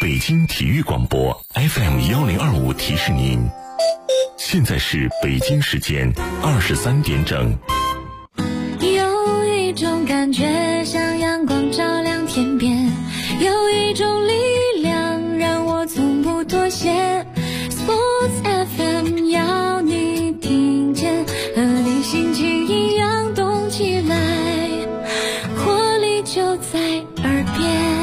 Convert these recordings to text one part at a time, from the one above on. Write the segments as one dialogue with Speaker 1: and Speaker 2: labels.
Speaker 1: 北京体育广播 FM1025提示您，现在是北京时间23点整。
Speaker 2: 有一种感觉像阳光照亮天边，有一种力量让我从不妥协。 Sports FM 要你听见，和你心情一样动起来，活力就在耳边。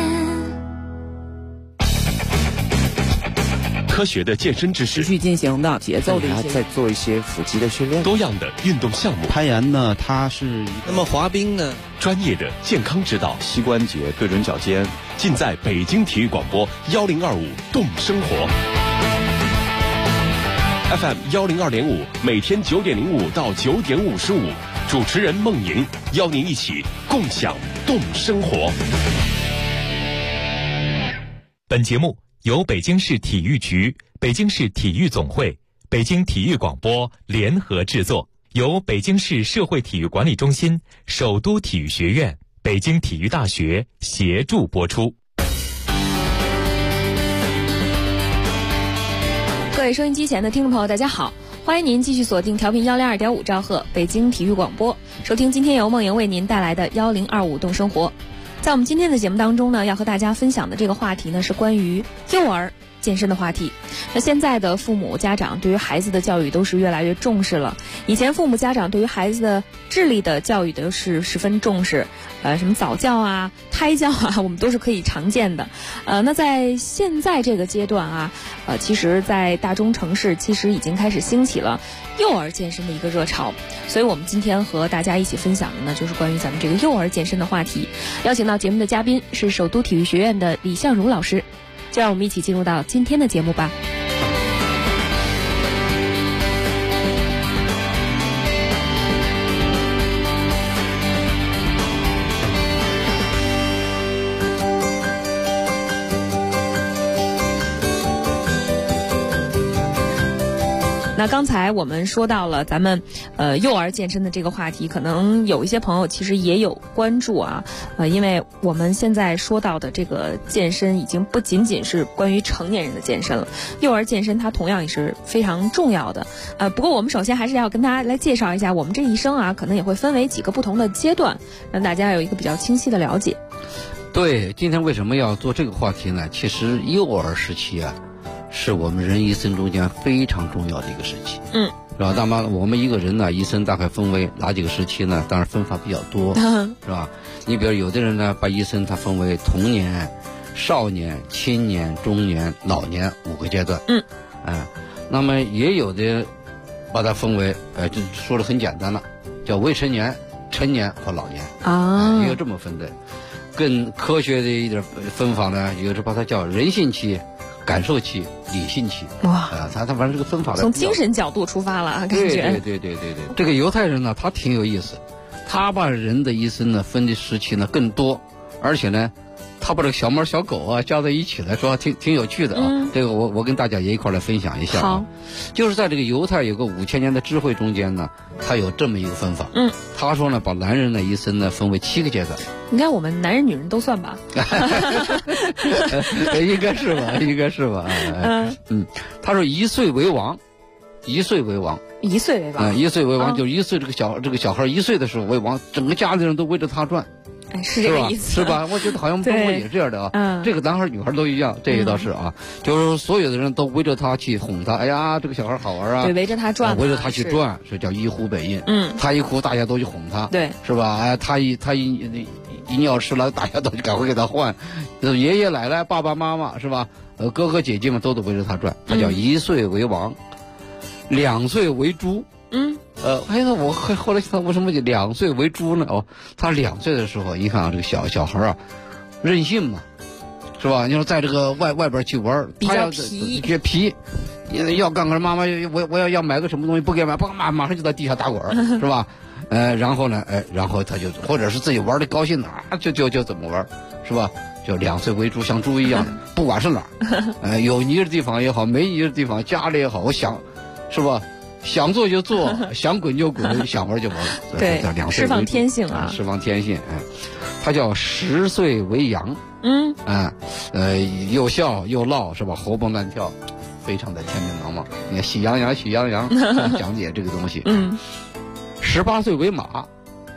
Speaker 1: 科学的健身知识，
Speaker 3: 持续进行的节奏的一些，
Speaker 4: 在做一些腹肌的训练。
Speaker 1: 多样的运动项目，
Speaker 5: 攀岩呢，它是
Speaker 6: 那么滑冰呢，
Speaker 1: 专业的健康指导，
Speaker 4: 膝关节、对准脚尖，
Speaker 1: 尽在北京体育广播1025动生活。FM 102.5，每天9点05到9点55，主持人梦莹邀您一起共享动生活。
Speaker 7: 本节目由北京市体育局、北京市体育总会、北京体育广播联合制作，由北京市社会体育管理中心、首都体育学院、北京体育大学协助播出。
Speaker 8: 各位收音机前的听众朋友，大家好，欢迎您继续锁定调频102.5兆赫北京体育广播，收听今天由梦莹为您带来的1025动生活。在我们今天的节目当中呢，要和大家分享的这个话题呢，是关于幼儿健身的话题。那现在的父母家长对于孩子的教育都是越来越重视了。以前父母家长对于孩子的智力的教育都是十分重视，什么早教啊、胎教啊，我们都是可以常见的。那在现在这个阶段啊，其实在大中城市其实已经开始兴起了幼儿健身的一个热潮。所以我们今天和大家一起分享的呢，就是关于咱们这个幼儿健身的话题。邀请到节目的嘉宾是首都体育学院的李相如老师。就让我们一起进入到今天的节目吧。那刚才我们说到了咱们幼儿健身的这个话题，可能有一些朋友其实也有关注啊，因为我们现在说到的这个健身已经不仅仅是关于成年人的健身了，幼儿健身它同样也是非常重要的。不过我们首先还是要跟大家来介绍一下，我们这一生啊，可能也会分为几个不同的阶段，让大家有一个比较清晰的了解。
Speaker 5: 对，今天为什么要做这个话题呢？其实幼儿时期啊，是我们人一生中间非常重要的一个时期，是吧？那么我们一个人呢，一生大概分为哪几个时期呢？当然分法比较多，是吧？你比如有的人呢，把一生他分为童年、少年、青年、中年、老年5个阶段，那么也有的把它分为，就说的很简单了，叫未成年、成年和老年啊，也有这么分的。更科学的一点分法呢，有时把它叫人性期、感受期、理性期。哇，他反正这个分法
Speaker 8: 从精神角度出发了，感觉。对。
Speaker 5: 这个犹太人呢，他挺有意思，他把人的一生呢分的时期呢更多，而且呢，他把这个小猫小狗啊加在一起来说，挺有趣的啊。这个我跟大家也一块来分享一下。好，就是在这个犹太有个5000年的智慧中间呢，他有这么一个分法。他说呢，把男人的一生呢分为7个阶段。
Speaker 8: 应该我们男人女人都算吧。
Speaker 5: 应该是吧。他说1岁为王，1岁为王。
Speaker 8: 1岁为王。
Speaker 5: 1岁为王，就1岁这个小孩1岁的时候为王，整个家里人都围着他转。
Speaker 8: 是这个意思，
Speaker 5: 是吧？我觉得好像中国也这样的啊。这个男孩女孩都一样，这也倒是啊。就是所有的人都围着他去哄他，哎呀，这个小孩好玩啊。
Speaker 8: 对，围着他转，
Speaker 5: 围着他去转，是叫一呼百应。他一哭，大家都去哄他，
Speaker 8: 对，
Speaker 5: 是吧？哎，他一尿湿了，大家都赶快给他换。爷爷奶奶、爸爸妈妈，是吧？哥哥姐姐们都围着他转。他叫1岁为王，2岁为猪。那我后来想，为什么就2岁为猪呢？他2岁的时候，你看啊，这个小孩啊，任性嘛，是吧？你说在这个外边去玩，
Speaker 8: 比较皮，
Speaker 5: 要干个妈妈，我要买个什么东西，不给买，马上就在地下打滚，是吧？然后呢，然后他就或者是自己玩的高兴哪，就怎么玩，是吧？就2岁为猪，像猪一样，不管是哪儿，有泥的地方也好，没泥的地方，家里也好，我想，是吧？想做就做，想滚就滚，想玩就玩。
Speaker 8: 对，释放天性啊，
Speaker 5: 释放天性。 他叫10岁为阳。又笑又闹是吧？活蹦乱跳，非常的天真朗朗。你看喜羊羊喜羊羊讲解这个东西。18岁为马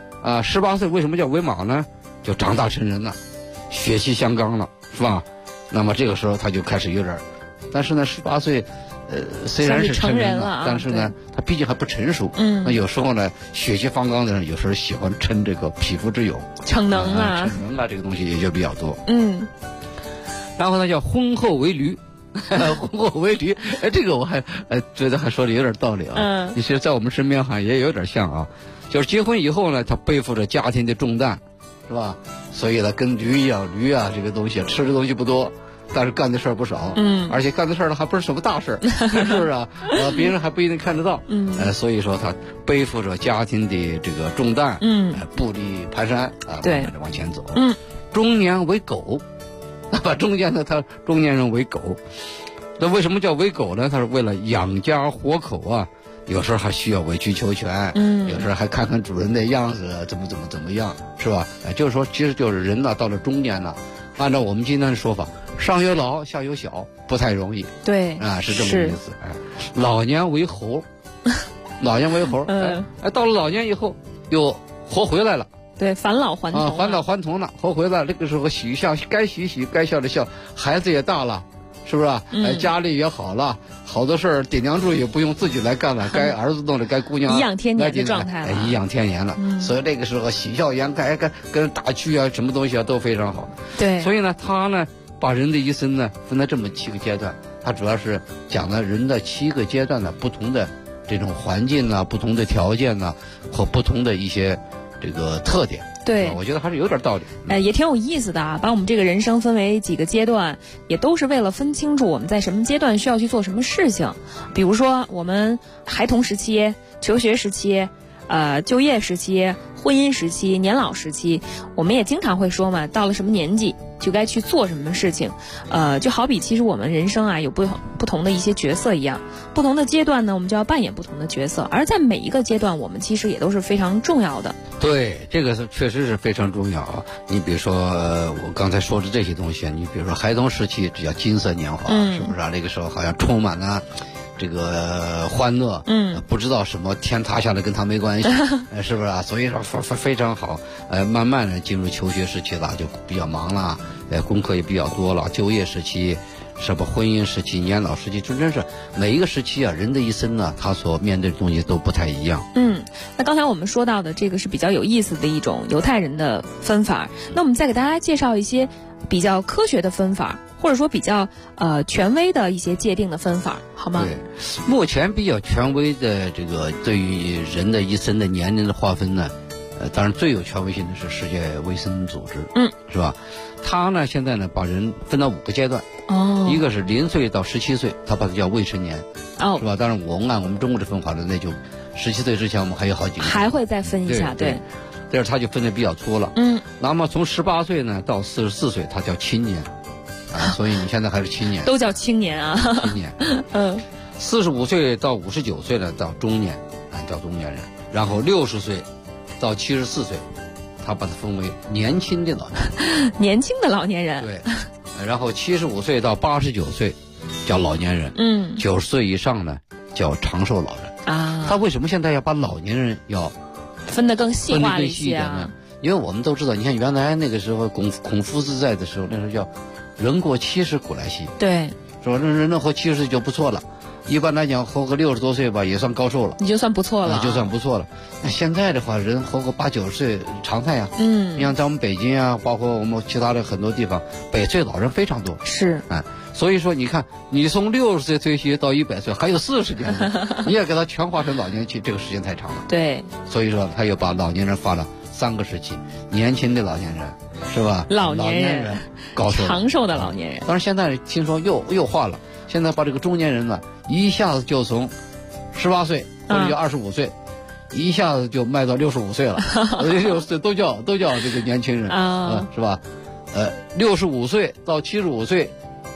Speaker 5: ，18岁为什么叫为马呢？就长大成人了，血气相刚了，是吧？那么这个时候他就开始有点，但是呢18岁虽然是成人了，但是呢他毕竟还不成熟。那有时候呢血气方刚的人有时候喜欢称这个匹夫之勇，
Speaker 8: 逞能啊，
Speaker 5: 这个东西也就比较多。然后呢叫婚后为驴。婚后为驴，这个我还觉得还说的有点道理啊。你是在我们身边好像也有点像啊，就是结婚以后呢，他背负着家庭的重担，是吧？所以呢，跟驴一样，驴啊这个东西吃的东西不多，但是干的事儿不少。而且干的事儿呢还不是什么大事，是不是啊？别人还不一定看得到。所以说他背负着家庭的这个重担，步履蹒跚对，往前走。中年为狗。把中间呢，他中年人为狗，那为什么叫为狗呢？他是为了养家活口啊，有时候还需要委曲求全，有时候还看看主人的样子，怎么样，是吧？就是说，其实就是人呢，到了中年了，按照我们今天的说法，上有老，下有小，不太容易。
Speaker 8: 对，
Speaker 5: 是这么个意思。老年为猴，老年为猴，到了老年以后又活回来了。
Speaker 8: 对，返老还童
Speaker 5: 返老还童了，活回来。这个时候该喜该笑的笑，孩子也大了，是不是？家里也好了，好多事儿顶梁柱也不用自己来干了，该儿子弄的，该姑娘
Speaker 8: 颐养天年的状态了，
Speaker 5: 颐养天年了。所以这个时候喜笑颜开，跟打趣啊，什么东西啊都非常好。
Speaker 8: 对，
Speaker 5: 所以呢，他呢把人的一生呢分了这么7个阶段，他主要是讲了人的7个阶段的不同的这种环境啊，不同的条件啊，和不同的一些这个特点。
Speaker 8: 对，
Speaker 5: 我觉得还是有点道理。
Speaker 8: 也挺有意思的啊，把我们这个人生分为几个阶段，也都是为了分清楚我们在什么阶段需要去做什么事情。比如说我们孩童时期、求学时期、就业时期、婚姻时期、年老时期，我们也经常会说嘛，到了什么年纪就该去做什么事情。就好比其实我们人生啊有不同的一些角色一样，不同的阶段呢，我们就要扮演不同的角色，而在每一个阶段，我们其实也都是非常重要的。
Speaker 5: 对，这个确实是非常重要啊。你比如说我刚才说的这些东西，你比如说孩童时期，这叫金色年华，是不是啊？那个时候好像充满了这个欢乐，不知道什么天塌下来跟他没关系，是不是啊？所以说非常好。慢慢的进入求学时期了，就比较忙了，功课也比较多了。就业时期，什么婚姻时期、年老时期，真是每一个时期啊，人的一生呢，他所面对的东西都不太一样。
Speaker 8: 那刚才我们说到的这个是比较有意思的一种犹太人的分法，那我们再给大家介绍一些比较科学的分法，或者说比较权威的一些界定的分法，好吗？
Speaker 5: 对，目前比较权威的这个对于人的一生的年龄的划分呢，当然最有权威性的是世界卫生组织，是吧？他呢现在呢把人分到5个阶段，一个是0岁到17岁，他把它叫未成年，是吧？当然我们按我们中国的分法呢，那就17岁之前我们还有好几个，
Speaker 8: 还会再分一下，对。
Speaker 5: 但是他就分得比较粗了，那么从18岁呢到44岁，他叫青年，所以你现在还是青年，
Speaker 8: 都叫青年啊，
Speaker 5: 青年，45岁到59岁呢到中年，叫中年人，然后60岁到74岁，他把它分为年轻的老年人，
Speaker 8: 年轻的老年人，
Speaker 5: 对，然后75岁到89岁叫老年人，90岁以上呢叫长寿老人啊。他为什么现在要把老年人要
Speaker 8: 分得更细化了一些啊？
Speaker 5: 因为我们都知道，你看原来那个时候孔夫子在的时候，那时候叫人过70古来稀，
Speaker 8: 对，
Speaker 5: 是吧？人活70岁就不错了。一般来讲，活个60多岁吧，也算高寿了，
Speaker 8: 你就算不错了，
Speaker 5: 就算不错了。那现在的话，人活个80、90岁常态啊。你像在我们北京啊，包括我们其他的很多地方，100岁老人非常多。
Speaker 8: 是，
Speaker 5: 所以说你看，你从60岁退休到100岁，还有40年，你也给他全划成老年期，这个时间太长了。
Speaker 8: 对，
Speaker 5: 所以说他又把老年人划了3个时期：年轻的老年人，是吧？
Speaker 8: 老年人，
Speaker 5: 高寿
Speaker 8: 长寿的老年人。
Speaker 5: 当然现在听说又划了。现在把这个中年人呢，一下子就从18岁或者就25岁，一下子就迈到65岁了，65岁都叫这个年轻人是吧？65岁到75岁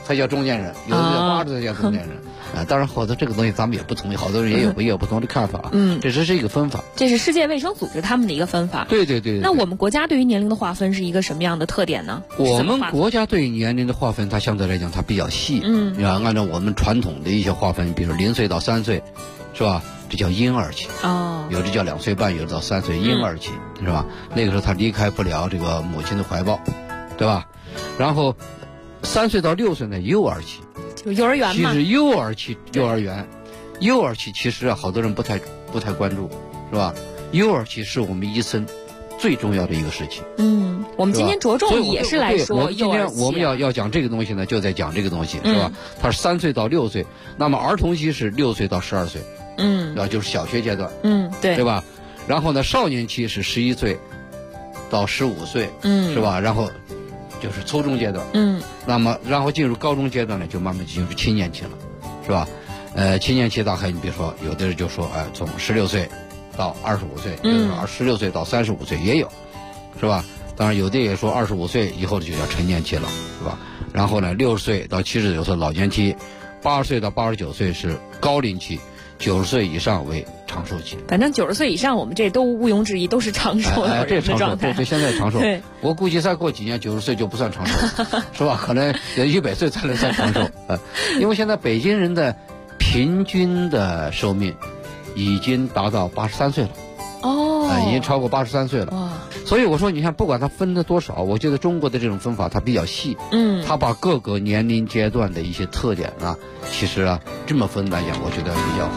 Speaker 5: 才叫中年人，有的到80岁叫中年人。当然，好多这个东西咱们也不同意，好多人也有不同的看法。这只是一个分法。
Speaker 8: 这是世界卫生组织他们的一个分法。
Speaker 5: 对。
Speaker 8: 那我们国家对于年龄的划分是一个什么样的特点呢？
Speaker 5: 我们国家对于年龄的划分，它相对来讲它比较细。你要按照我们传统的一些划分，比如说0岁到3岁，是吧？这叫婴儿期。有的叫2岁半，有的到3岁，婴儿期，是吧？那个时候他离开不了这个母亲的怀抱，对吧？然后3岁到6岁呢，幼儿期。
Speaker 8: 就幼儿园嘛。
Speaker 5: 其实幼儿期，幼儿园，幼儿期其实好多人不太关注，是吧？幼儿期是我们一生最重要的一个时期。
Speaker 8: 我们今天着重也是来说幼儿期。
Speaker 5: 今天我们要讲这个东西呢，就在讲这个东西，是吧？它是3岁到6岁，那么儿童期是6岁到12岁，就是小学阶段，对吧？然后呢，少年期是11岁到15岁，是吧？然后就是初中阶段，那么然后进入高中阶段呢，就慢慢进入青年期了，是吧？青年期大概你比如说，有的人就说，从16岁到25岁，有的16岁到35岁也有，是吧？当然有的也说25岁以后就叫成年期了，是吧？然后呢，60岁到79岁老年期，80岁到89岁是高龄期，90岁以上为长寿期。
Speaker 8: 反正90岁以上，我们这都毋庸置疑，都是长寿的
Speaker 5: 这长寿，
Speaker 8: 对，
Speaker 5: 现在长寿。
Speaker 8: 对，
Speaker 5: 我估计再过几年90岁就不算长寿了，是吧？可能100岁才能算长寿。因为现在北京人的平均的寿命已经达到83岁了。已经超过83岁了。所以我说，你看，不管它分的多少，我觉得中国的这种分法它比较细。它把各个年龄阶段的一些特点呢，其实这么分来讲，我觉得比较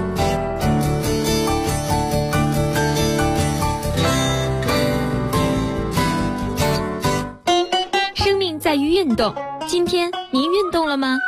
Speaker 2: 好。生命在于运动，今天您运动了吗？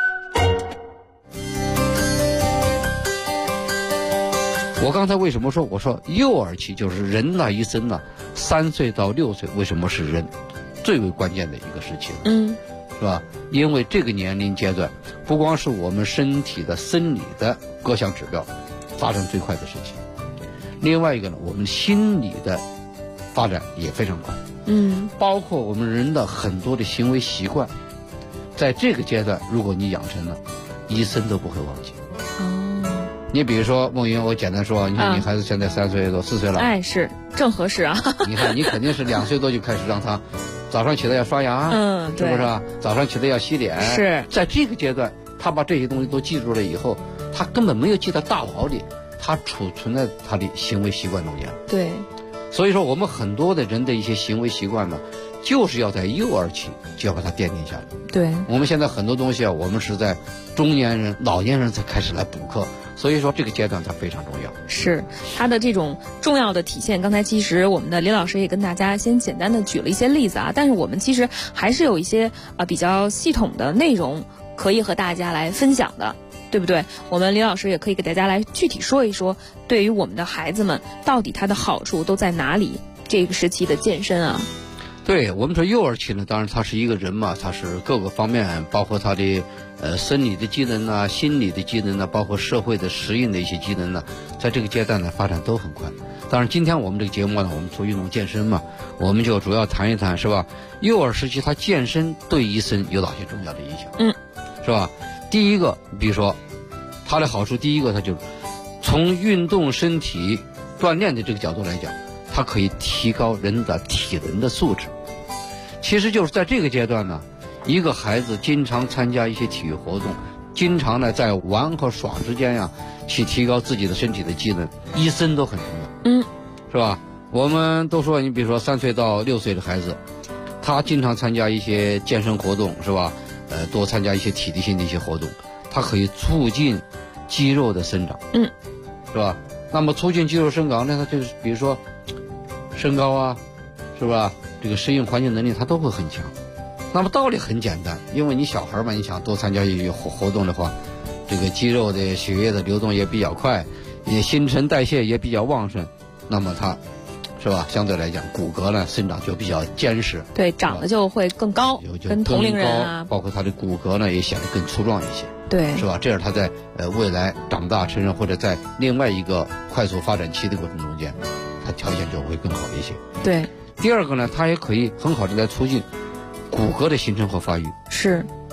Speaker 5: 我刚才为什么说，我说幼儿期就是人的一生呢，3岁到6岁为什么是人最为关键的一个时期？是吧？因为这个年龄阶段，不光是我们身体的生理的各项指标发展最快的时期，另外一个呢，我们心理的发展也非常快。包括我们人的很多的行为习惯，在这个阶段，如果你养成了，一生都不会忘记。你比如说梦云，我简单说，你看你孩子现在3岁多4岁了，
Speaker 8: 是正合适啊。
Speaker 5: 你看你肯定是2岁多就开始让他早上起来要刷牙，是不是啊？早上起来要洗脸，
Speaker 8: 是
Speaker 5: 在这个阶段，他把这些东西都记住了以后，他根本没有记到大脑里，他储存在他的行为习惯中间。
Speaker 8: 对，
Speaker 5: 所以说我们很多的人的一些行为习惯呢，就是要在幼儿期就要把它奠定下来。
Speaker 8: 对，
Speaker 5: 我们现在很多东西我们是在中年人、老年人才开始来补课。所以说这个阶段它非常重要，
Speaker 8: 是它的这种重要的体现。刚才其实我们的李老师也跟大家先简单的举了一些例子但是我们其实还是有一些比较系统的内容可以和大家来分享的，对不对？我们李老师也可以给大家来具体说一说，对于我们的孩子们到底它的好处都在哪里？这个时期的健身
Speaker 5: 对，我们说幼儿期呢，当然他是一个人嘛，他是各个方面，包括他的生理的机能心理的机能包括社会的适应的一些机能在这个阶段呢发展都很快。当然今天我们这个节目呢，我们做运动健身嘛，我们就主要谈一谈，是吧？幼儿时期他健身对一生有哪些重要的影响？是吧？第一个，比如说它的好处，第一个它就是从运动身体锻炼的这个角度来讲，它可以提高人的体能的素质。其实就是在这个阶段呢，一个孩子经常参加一些体育活动，经常呢在玩和耍之间去提高自己的身体的机能，一生都很重要。是吧？我们都说，你比如说3岁到6岁的孩子，他经常参加一些健身活动，是吧？多参加一些体力性的一些活动，它可以促进肌肉的生长。是吧？那么促进肌肉生长呢，它就是比如说身高是吧？这个适应环境能力它都会很强。那么道理很简单，因为你小孩嘛，你想多参加一些活动的话，这个肌肉的血液的流动也比较快，也新陈代谢也比较旺盛，那么它是吧，相对来讲骨骼呢生长就比较坚实，
Speaker 8: 对，长得就会更高，跟同龄人
Speaker 5: 包括它的骨骼呢也显得更粗壮一些，
Speaker 8: 对，
Speaker 5: 是吧？这样它在未来长大成人或者在另外一个快速发展期的过程中间，它条件就会更好一些。
Speaker 8: 对。
Speaker 5: 第二个呢，它也可以很好的来促进骨骼的形成和发育，
Speaker 8: 是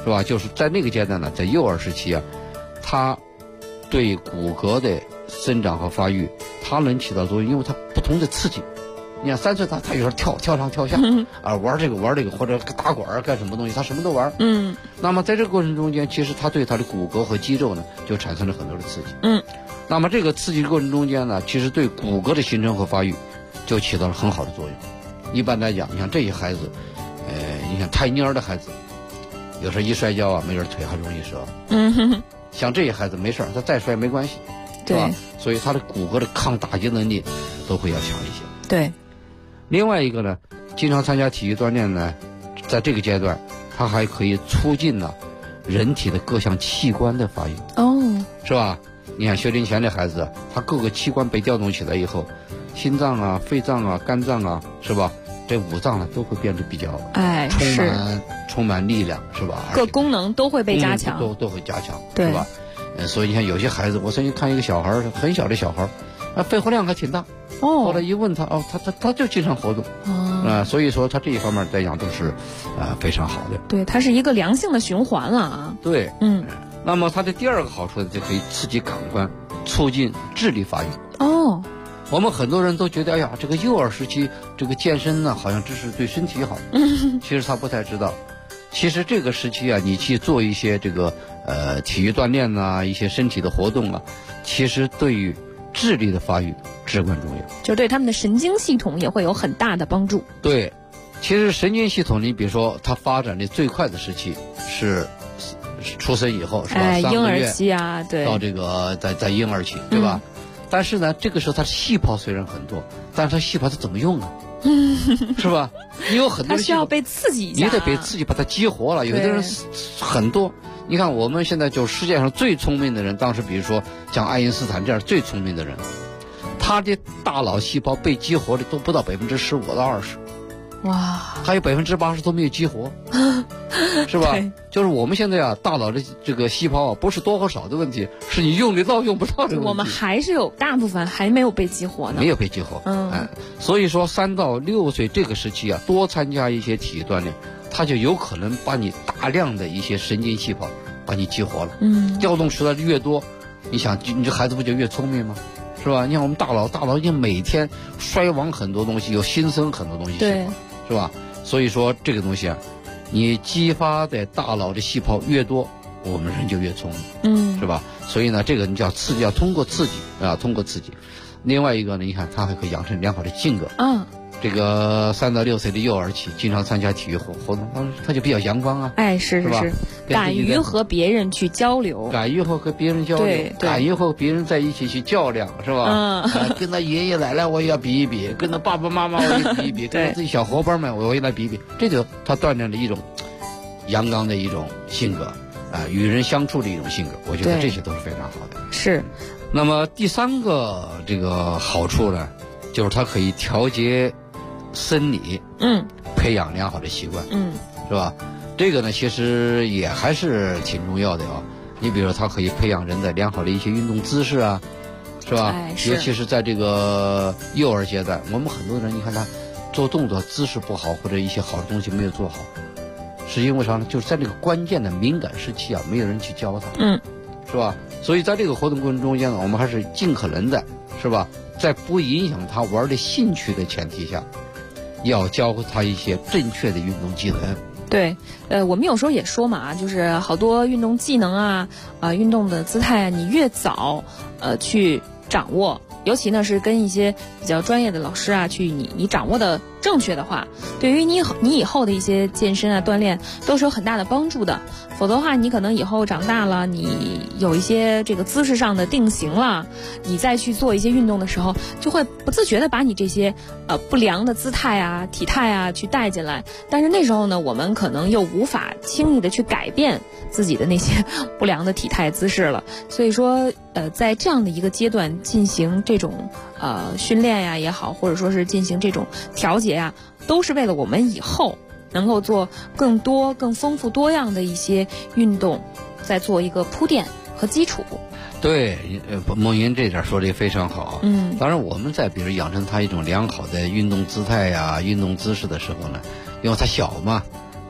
Speaker 5: 是吧？就是在那个阶段呢，在幼儿时期啊，它对骨骼的生长和发育，它能起到作用，因为它不同的刺激。你看3岁他有时候跳上跳下啊，玩这个或者打滚干什么东西，他什么都玩。那么在这个过程中间，其实他对他的骨骼和肌肉呢，就产生了很多的刺激。那么这个刺激的过程中间呢，其实对骨骼的形成和发育就起到了很好的作用。一般来讲，你看这些孩子，你看太蔫的孩子，有时候一摔跤啊，没准腿还容易折。像这些孩子没事，他再摔没关系，是吧？所以他的骨骼的抗打击能力都会要强一些。
Speaker 8: 对。
Speaker 5: 另外一个呢，经常参加体育锻炼呢，在这个阶段，它还可以促进呢人体的各项器官的发育。是吧？你看学龄前的孩子，他各个器官被调动起来以后，心脏啊、肺脏啊、肝脏啊，是吧？这5脏呢都会变得比较充满力量，是吧？
Speaker 8: 各功能都会被加强，
Speaker 5: 都会加强，
Speaker 8: 是
Speaker 5: 吧？所以你看有些孩子，我曾经看一个小孩，很小的小孩，肺活量还挺大。后来一问他，他就经常活动。所以说他这一方面来讲都是非常好的。
Speaker 8: 对，它是一个良性的循环了啊。
Speaker 5: 对，那么它的第二个好处呢，就可以刺激感官，促进智力发育。我们很多人都觉得，哎呀，这个幼儿时期这个健身呢，好像这是对身体好。其实他不太知道，其实这个时期啊，你去做一些这个体育锻炼啊，一些身体的活动啊，其实对于智力的发育至关重要，
Speaker 8: 就对他们的神经系统也会有很大的帮助。
Speaker 5: 对，其实神经系统，你比如说它发展的最快的时期是出生以后，是吧？
Speaker 8: 婴儿期啊，对，
Speaker 5: 到这个在婴儿期，对吧？但是呢，这个时候它细胞虽然很多，但是它细胞它怎么用啊？是吧？你有很多
Speaker 8: 它需要被刺激一下，
Speaker 5: 你得被刺激把它激活了。有的人很多，你看我们现在就世界上最聪明的人，当时比如说像爱因斯坦这样最聪明的人，他的大脑细胞被激活的都不到15%到20%。
Speaker 8: 哇，
Speaker 5: 还有80%都没有激活，是吧？就是我们现在啊，大脑的这个细胞啊，不是多和少的问题，是你用得到用不到的问题。
Speaker 8: 我们还是有大部分还没有被激活呢，
Speaker 5: 没有被激活。所以说3到6岁这个时期啊，多参加一些体育锻炼，它就有可能把你大量的一些神经细胞把你激活了。调动出来的越多，你想你这孩子不就越聪明吗？是吧？你看我们大脑已经每天衰亡很多东西，有新生很多东西，对，是吧？所以说这个东西啊，你激发的大脑的细胞越多，我们人就越聪明，是吧？所以呢，这个你叫刺激，要通过刺激啊，通过刺激。另外一个呢，你看它还可以养成良好的性格。这个3到6岁的幼儿期，经常参加体育活动，他就比较阳光啊。
Speaker 8: 是敢于和别人去交流，
Speaker 5: 敢于和别人交流，敢于和别人在一起去较量，是吧？跟他爷爷奶奶我也要比一比，跟他爸爸妈妈我也比一比，跟他自己小伙伴们我也来比一比，这就他锻炼了一种阳刚的一种性格与人相处的一种性格，我觉得这些都是非常好的。
Speaker 8: 是。
Speaker 5: 那么第3个这个好处呢，就是它可以调节生理，培养良好的习惯，是吧？这个呢，其实也还是挺重要的啊。你比如说，它可以培养人的良好的一些运动姿势啊，是吧？尤其是在这个幼儿阶段，我们很多人你看他做动作姿势不好，或者一些好的东西没有做好，是因为啥呢？就是在这个关键的敏感时期啊，没有人去教他，是吧？所以在这个活动过程中间呢，我们还是尽可能的，是吧？在不影响他玩的兴趣的前提下，要教他一些正确的运动技能。
Speaker 8: 对，我们有时候也说嘛，就是好多运动技能啊，运动的姿态啊，你越早去掌握，尤其呢是跟一些比较专业的老师啊去你掌握的正确的话，对于你以后的一些健身啊锻炼都是有很大的帮助的。否则的话，你可能以后长大了，你有一些这个姿势上的定型了，你再去做一些运动的时候，就会不自觉的把你这些不良的姿态啊、体态啊去带进来。但是那时候呢，我们可能又无法轻易的去改变自己的那些不良的体态姿势了。所以说，在这样的一个阶段进行这种训练呀也好，或者说是进行这种调节呀，都是为了我们以后能够做更多、更丰富多样的一些运动，再做一个铺垫和基础。
Speaker 5: 对，梦莹这点说的非常好。当然我们在比如养成他一种良好的运动姿态呀、运动姿势的时候呢，因为他小嘛，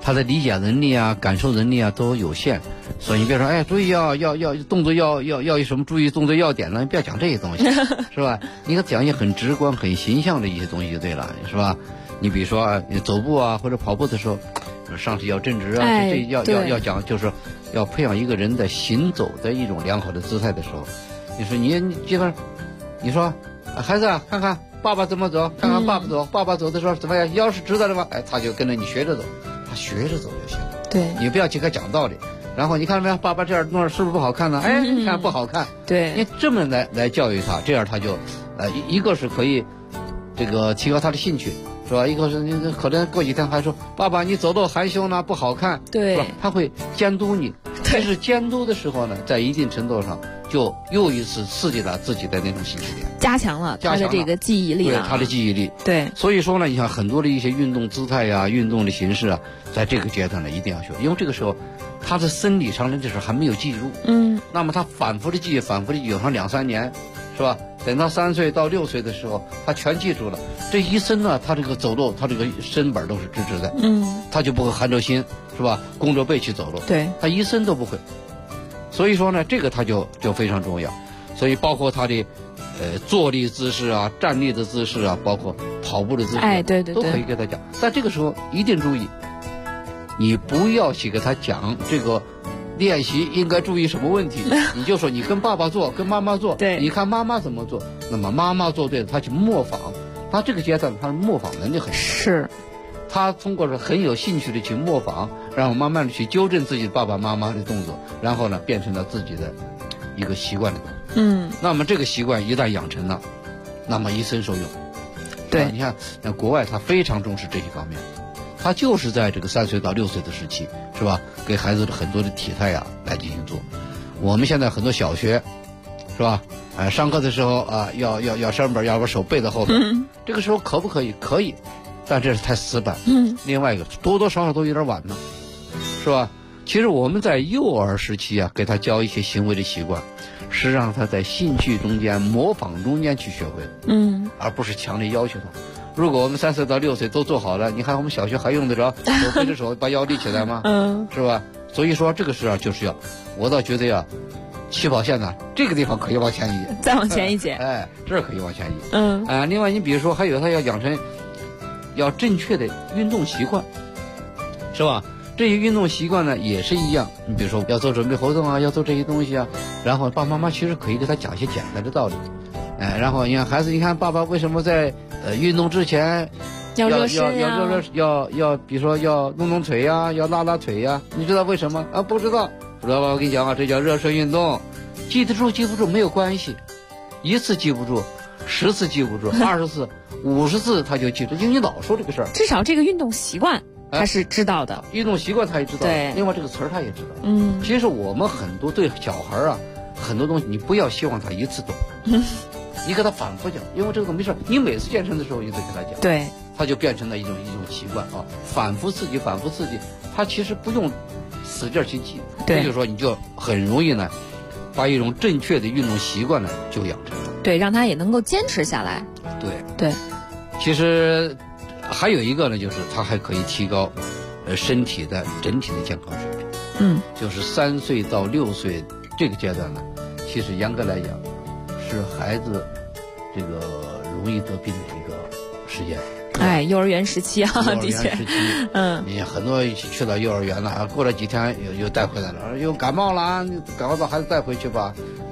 Speaker 5: 他的理解能力啊、感受能力啊都有限，所以你别说，哎，注意要动作要有什么注意动作要点呢？你不要讲这些东西，是吧？你给他讲一些很直观、很形象的一些东西就对了，是吧？你比如说你走步啊或者跑步的时候，上体要正直啊，这要讲，就是要培养一个人的行走的一种良好的姿态的时候，你说你基本上，你说孩子啊，看看爸爸怎么走，看看爸爸走，爸爸走的时候怎么样，腰是直的了吗？哎，他就跟着你学着走，他学着走就行了。
Speaker 8: 对，
Speaker 5: 你不要去给他讲道理。然后你看没有，爸爸这样弄是不是不好看呢？哎，你看不好看。
Speaker 8: 对，
Speaker 5: 你这么来教育他，这样他就，一个是可以，这个提高他的兴趣，是吧？一个是你可能过几天还说，爸爸你走路含羞呢，不好看，
Speaker 8: 对，
Speaker 5: 是吧？他会监督你。但是监督的时候呢，在一定程度上就又一次刺激了自己的那种兴趣点，
Speaker 8: 加强了他的这个记忆力
Speaker 5: 对他的记忆力。
Speaker 8: 对，
Speaker 5: 所以说呢，你看很多的一些运动姿态呀、运动的形式啊，在这个阶段呢一定要学，因为这个时候他的生理上的这事还没有记住。那么他反复的记，有上2-3年，是吧？等到3岁到6岁的时候，他全记住了。这一生呢，他这个走路，他这个身板都是直直的，他就不会含着心，是吧？弓着背去走路，
Speaker 8: 对，
Speaker 5: 他一生都不会。所以说呢，这个他就非常重要。所以包括他的坐立姿势啊、站立的姿势啊，包括跑步的姿势，
Speaker 8: 哎，对，
Speaker 5: 都可以给他讲。但这个时候一定注意，你不要去给他讲这个练习应该注意什么问题，你就说你跟爸爸做，跟妈妈做，
Speaker 8: 对，
Speaker 5: 你看妈妈怎么做，那么妈妈做对了，他去模仿，他这个阶段他的模仿能力很强，
Speaker 8: 是，
Speaker 5: 他通过是很有兴趣的去模仿，然后慢慢的去纠正自己爸爸妈妈的动作，然后呢变成了自己的一个习惯的动作。那么这个习惯一旦养成了，那么一生受用。
Speaker 8: 对，
Speaker 5: 你看国外他非常重视这些方面，他就是在这个3岁到6岁的时期，是吧？给孩子的很多的体态啊来进行做。我们现在很多小学，是吧？上课的时候啊，要上本，要把手背在后边。这个时候可不可以？可以，但这是太死板。另外一个多多少少都有点晚了，是吧？其实我们在幼儿时期啊，给他教一些行为的习惯，是让他在兴趣中间、模仿中间去学会，而不是强烈要求他。如果我们3岁到6岁都做好了，你看我们小学还用得着手背着手把腰立起来吗？是吧？所以说这个事啊，就是要，我倒觉得呀，起跑线呢，这个地方可以往前移，
Speaker 8: 再往前一截，
Speaker 5: 哎，这儿可以往前移。另外你比如说还有他要养成要正确的运动习惯，是吧？这些运动习惯呢也是一样，你比如说要做准备活动啊，要做这些东西啊，然后爸爸妈妈其实可以给他讲一些简单的道理，然后你看孩子，你看爸爸为什么在运动之前
Speaker 8: 要热身呀，
Speaker 5: 要比如说要弄腿呀，要拉腿呀，你知道为什么啊？不知道吧？我跟你讲啊，这叫热身运动，记得住记不住没有关系，一次记不住，10次记不住，20次、50次他就记住，因为你老说这个事儿，
Speaker 8: 至少这个运动习惯他是知道的，
Speaker 5: 运动习惯他也知道，
Speaker 8: 对，
Speaker 5: 另外这个词儿他也知道。其实我们很多对小孩啊，很多东西你不要希望他一次懂，你给他反复讲，因为这个没事，你每次健身的时候你得给他讲，
Speaker 8: 对，
Speaker 5: 他就变成了一种习惯啊，反复刺激，他其实不用使劲去记，
Speaker 8: 对，
Speaker 5: 就是说你就很容易呢，把一种正确的运动习惯呢就养成了，
Speaker 8: 对，让他也能够坚持下来。对，
Speaker 5: 其实还有一个呢，就是他还可以提高身体的整体的健康水平。就是3岁到6岁这个阶段呢，其实严格来讲是孩子这个容易得病的一个时间。
Speaker 8: 幼儿园时期啊，的确，
Speaker 5: 你很多去到幼儿园了，过了几天又带回来了，又感冒了，你赶快把孩子带回去吧，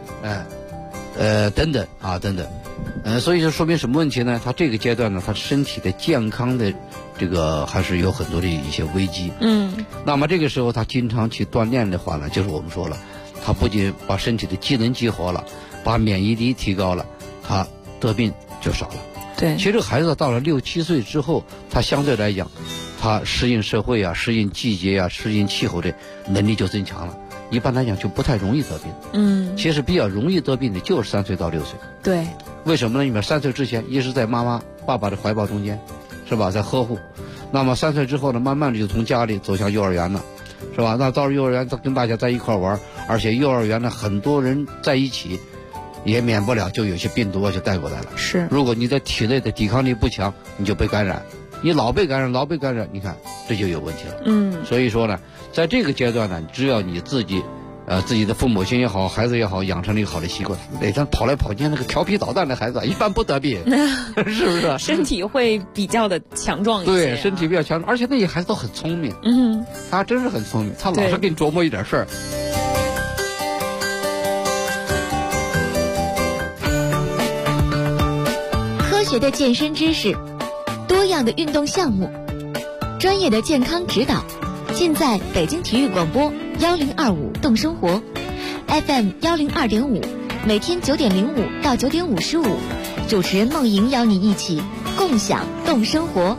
Speaker 5: 等等，所以就说明什么问题呢？他这个阶段呢，他身体的健康的这个还是有很多的一些危机。那么这个时候他经常去锻炼的话呢，就是我们说了，他不仅把身体的机能激活了，把免疫力提高了，他得病就少了。
Speaker 8: 对，
Speaker 5: 其实这个孩子到了6、7岁之后，他相对来讲，他适应社会啊、适应季节啊、适应气候的能力就增强了。一般来讲就不太容易得病。其实比较容易得病的就是3岁到6岁。
Speaker 8: 对，
Speaker 5: 为什么呢？因为3岁之前一直在妈妈、爸爸的怀抱中间，是吧？在呵护。那么3岁之后呢，慢慢的就从家里走向幼儿园了，是吧？那到了幼儿园，跟大家在一块玩，而且幼儿园呢，很多人在一起，也免不了就有些病毒啊就带过来了。
Speaker 8: 是，
Speaker 5: 如果你的体内的抵抗力不强，你就被感染， 你老被感染，你看这就有问题了。所以说呢，在这个阶段呢，只要你自己的父母亲也好，孩子也好，养成了一个好的习惯，每天跑来跑去，那个调皮捣蛋的孩子一般不得病，是不是？
Speaker 8: 身体会比较的强壮一些。
Speaker 5: 对，身体比较强壮，而且那些孩子都很聪明。他真是很聪明，他老是给你琢磨一点事儿。
Speaker 2: 科学的健身知识，多样的运动项目，专业的健康指导，尽在北京体育广播1025动生活 FM 102.5，每天9点05到9点55，主持人梦莹邀你一起共享动生活。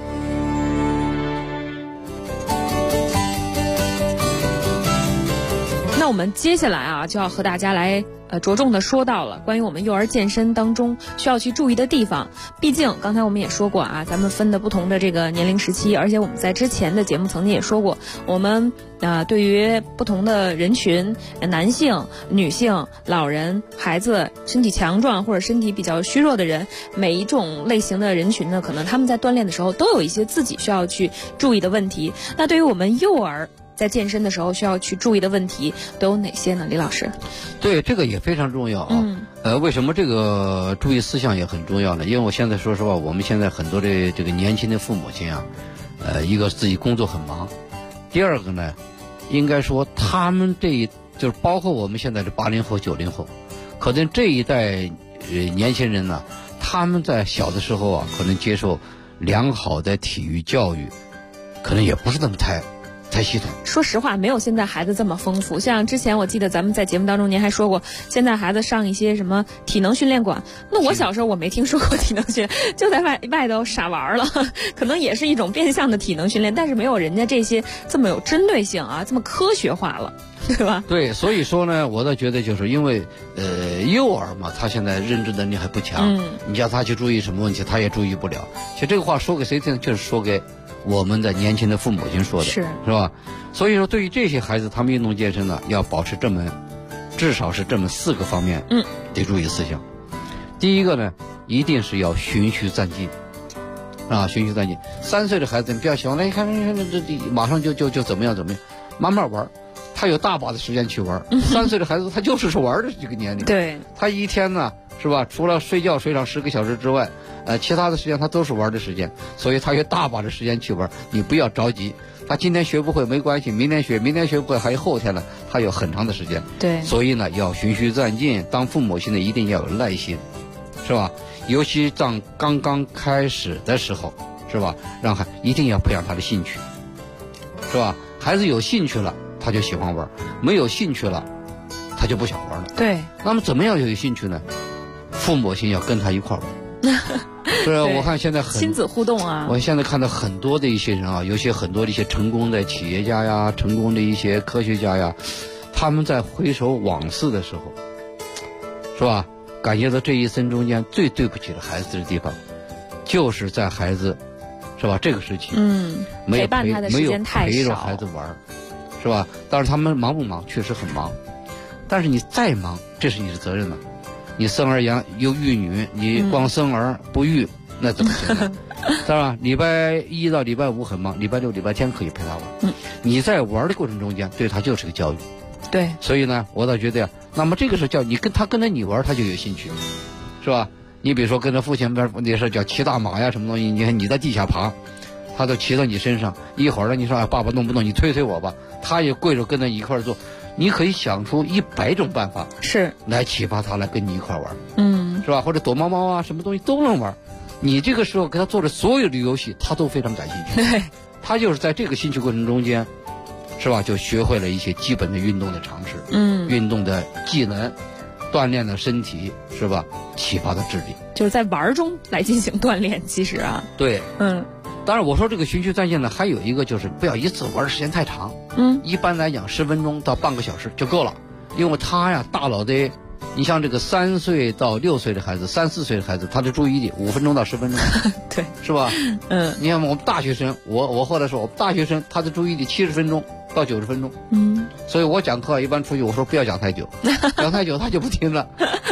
Speaker 8: 那我们接下来啊，就要和大家来着重的说到了关于我们幼儿健身当中需要去注意的地方。毕竟刚才我们也说过啊，咱们分的不同的这个年龄时期，而且我们在之前的节目曾经也说过，我们对于不同的人群，男性、女性、老人、孩子，身体强壮或者身体比较虚弱的人，每一种类型的人群呢，可能他们在锻炼的时候都有一些自己需要去注意的问题。那对于我们幼儿在健身的时候需要去注意的问题都有哪些呢？李老师？
Speaker 5: 对，这个也非常重要啊。为什么这个注意事项也很重要呢？因为我现在说实话，我们现在很多的这个年轻的父母亲啊，一个自己工作很忙，第二个呢，应该说他们就是包括我们现在的80后、90后，可能这一代年轻人呢，他们在小的时候啊，可能接受良好的体育教育，可能也不是那么太系统。
Speaker 8: 说实话，没有现在孩子这么丰富。像之前我记得咱们在节目当中您还说过，现在孩子上一些什么体能训练馆，那我小时候我没听说过体能训练，就在外头傻玩了，可能也是一种变相的体能训练，但是没有人家这些这么有针对性啊，这么科学化了，对吧？
Speaker 5: 对，所以说呢，我倒觉得就是因为幼儿嘛，他现在认知能力还不强，你叫他去注意什么问题，他也注意不了。其实这个话说给谁听？就是说给我们的年轻的父母亲说的，是吧？所以说，对于这些孩子，他们运动健身呢，要保持至少是这么4个方面，得注意事项。第一个呢，一定是要循序渐进，循序渐进。3岁的孩子你不要想，你看这马上就怎么样，慢慢玩，他有大把的时间去玩。3岁的孩子他就是玩的这个年龄，
Speaker 8: 对，
Speaker 5: 他一天呢，是吧？除了睡觉睡上10个小时之外，其他的时间他都是玩的时间，所以他有大把的时间去玩。你不要着急，他今天学不会没关系，明天学不会还有后天呢，他有很长的时间。对，所以呢要循序渐进。当父母亲呢一定要有耐心，是吧？尤其在刚刚开始的时候，是吧？一定要培养他的兴趣，是吧？孩子有兴趣了，他就喜欢玩；没有兴趣了，他就不想玩了。对。那么怎么样有兴趣呢？父母亲要跟他一块玩。是啊，我看现在
Speaker 8: 亲子互动啊。
Speaker 5: 我现在看到很多的一些人啊，有些很多的一些成功的企业家呀，成功的一些科学家呀，他们在回首往事的时候，是吧？感觉到这一生中间最对不起的孩子的地方，就是在孩子，是吧？这个时期，
Speaker 8: 陪伴他的时间太少，
Speaker 5: 没有陪着孩子玩，是吧？但是他们忙不忙？确实很忙，但是你再忙，这是你的责任了。你生儿又育女，你光生儿不育，那怎么行呢？是吧？礼拜1到礼拜5很忙，礼拜6、礼拜天可以陪他玩。你在玩的过程中间，对他就是个教育。对。所以呢，我倒觉得呀，那么这个是教育，跟着你玩，他就有兴趣，是吧？你比如说跟着父亲边那是叫骑大马呀，什么东西？你看你在地下爬，他都骑到你身上，一会儿呢，你说爸爸弄不弄？你推我吧，他也跪着跟着你一块做。你可以想出100种办法，是来启发他来跟你一块玩，是吧？或者躲猫猫啊，什么东西都能玩。你这个时候给他做的所有的游戏，他都非常感兴趣。对，他就是在这个兴趣过程中间，是吧？就学会了一些基本的运动的常识，运动的技能，锻炼了身体，是吧？启发的智力，
Speaker 8: 就是在玩中来进行锻炼。其实啊，
Speaker 5: 对，当然我说这个循序渐进呢，还有一个就是不要一次玩的时间太长，一般来讲10分钟到半个小时就够了，因为他呀大脑的，你像这个3岁到6岁的孩子，3、4岁的孩子，他的注意力5分钟到10分钟，对，是吧？你看我们大学生，我后来说我们大学生他的注意力70分钟到90分钟，所以我讲课一般出去我说不要讲太久，讲太久他就不听了，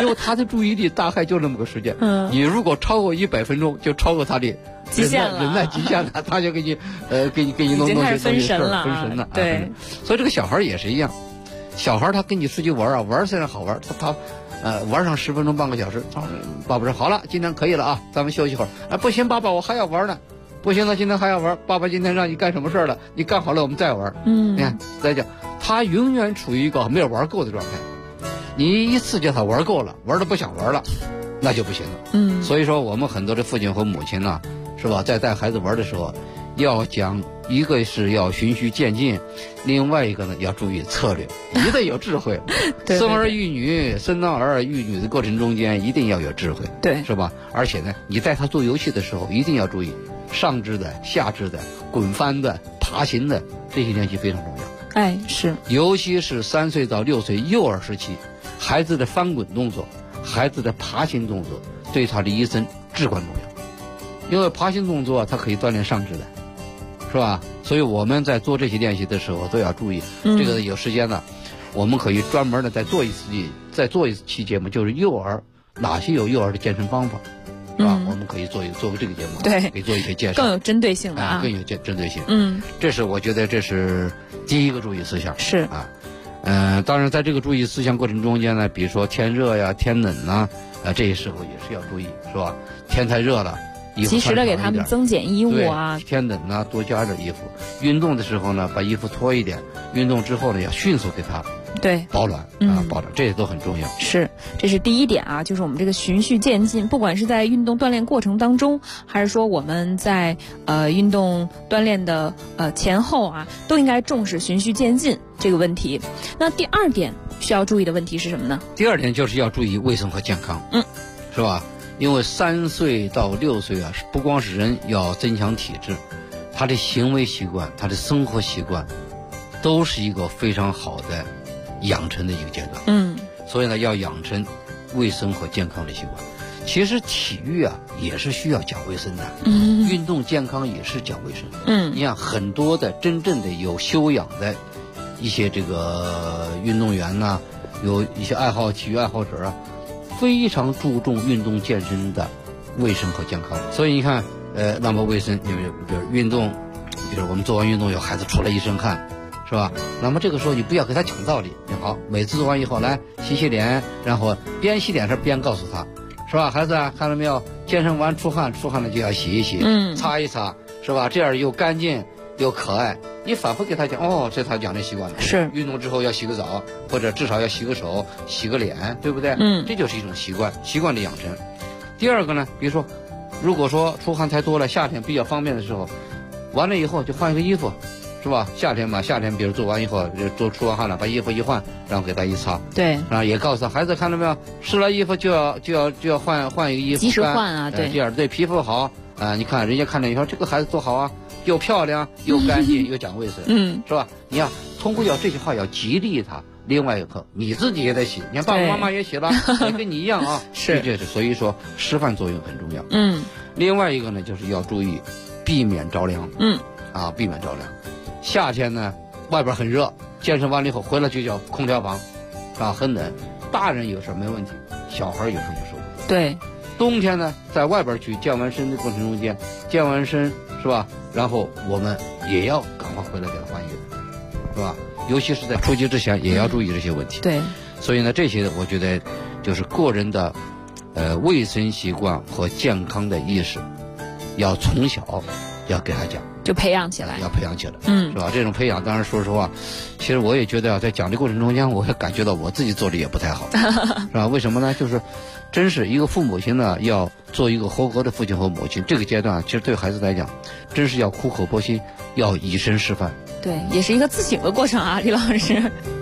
Speaker 5: 因为他的注意力大概就那么个时间。你如果超过100分钟，就超过他的
Speaker 8: 极限了，
Speaker 5: 忍耐极限了，他就给你弄些东西
Speaker 8: 分神了，
Speaker 5: 分神了。
Speaker 8: 对，
Speaker 5: 所以这个小孩也是一样，小孩他跟你出去玩玩虽然好玩，他玩上10分钟半个小时，爸爸说好了，今天可以了啊，咱们休息会儿。不行，爸爸我还要玩呢。不行了，今天还要玩，爸爸今天让你干什么事了？你干好了我们再玩。你看再讲，他永远处于一个没有玩够的状态。你一次叫他玩够了，玩的不想玩了，那就不行了。所以说我们很多的父亲和母亲呢，是吧，在带孩子玩的时候，要讲一个是要循序渐进，另外一个呢要注意策略，你得有智慧。生儿育女，生男儿育女的过程中间一定要有智慧，
Speaker 8: 对，
Speaker 5: 是吧？而且呢，你带他做游戏的时候一定要注意上肢的、下肢的、滚翻的、爬行的这些练习非常重要。
Speaker 8: 是，
Speaker 5: 尤其是3岁到6岁幼儿时期，孩子的翻滚动作、孩子的爬行动作，对他的一生至关重要。因为爬行动作它可以锻炼上肢的，是吧？所以我们在做这些练习的时候都要注意。这个有时间呢，我们可以专门的再做一期节目，就是幼儿哪些有幼儿的健身方法。是吧？我们可以做这个节目，
Speaker 8: 对，
Speaker 5: 可以做一些介绍，
Speaker 8: 更有针对性的啊，
Speaker 5: 更有针对性。我觉得这是第一个注意事项。
Speaker 8: 是
Speaker 5: 啊，当然在这个注意事项过程中间呢，比如说天热呀、天冷呐，这些时候也是要注意，是吧？天太热了，衣服
Speaker 8: 及时的给他们增减衣物啊。
Speaker 5: 天冷呢，多加点衣服。运动的时候呢，把衣服脱一点。运动之后呢，要迅速给他保暖保暖，这些都很重要。
Speaker 8: 是，这是第一点啊，就是我们这个循序渐进，不管是在运动锻炼过程当中，还是说我们在运动锻炼的前后啊，都应该重视循序渐进这个问题。那第二点需要注意的问题是什么呢？
Speaker 5: 第二点就是要注意卫生和健康，是吧？因为3岁到6岁啊，不光是人要增强体质，他的行为习惯、他的生活习惯，都是一个非常好的养成的一个阶段。所以呢，要养成卫生和健康的习惯。其实体育啊也是需要讲卫生的，运动健康也是讲卫生。你看很多的真正的有修养的一些这个运动员呐，有一些体育爱好者啊，非常注重运动健身的卫生和健康。所以你看，那么卫生，比如运动，比如我们做完运动有孩子出了一身汗，是吧？那么这个时候你不要给他讲道理，你好，每次做完以后来洗洗脸，然后边洗脸时边告诉他，是吧？孩子啊，看到没有？健身完出汗了就要洗一洗，擦一擦，是吧？这样又干净又可爱。你反复给他讲，这他养成习惯了。
Speaker 8: 是，
Speaker 5: 运动之后要洗个澡，或者至少要洗个手、洗个脸，对不对？这就是一种习惯的养成。第二个呢，比如说，如果说出汗太多了，夏天比较方便的时候，完了以后就换一个衣服。是吧？夏天比如做完以后，出完汗了，把衣服一换，然后给他一擦。
Speaker 8: 对。
Speaker 5: 也告诉他，孩子看到没有，湿了衣服就要换一个衣服，
Speaker 8: 及时换啊，对。
Speaker 5: 这样对皮肤好啊。你看人家看了以后，这个孩子多好啊，又漂亮又干净又讲卫生，是吧？你要通过这些话要激励他。另外一个，你自己也得洗，你看爸爸妈妈也洗了，也跟你一样啊。
Speaker 8: 是。
Speaker 5: 所以说示范作用很重要。另外一个呢，就是要注意避免着凉。避免着凉。夏天呢，外边很热，健身完了以后回来就叫空调房，很冷。大人有时候没问题，小孩有时候就受不了。
Speaker 8: 对。
Speaker 5: 冬天呢，在外边去健完身的过程中间，健完身是吧？然后我们也要赶快回来给他换衣服，是吧？尤其是在出去之前，也要注意这些问题。
Speaker 8: 对。
Speaker 5: 所以呢，这些我觉得就是个人的卫生习惯和健康的意识，要从小要给他讲。
Speaker 8: 就培养起来，
Speaker 5: 要培养起来，是吧？这种培养，当然说实话，其实我也觉得在讲的过程中间，我也感觉到我自己做的也不太好，是吧？为什么呢？就是真是一个父母亲呢，要做一个合格的父亲和母亲，这个阶段其实对孩子来讲，真是要苦口婆心，要以身示范。
Speaker 8: 对，也是一个自省的过程啊，李老师。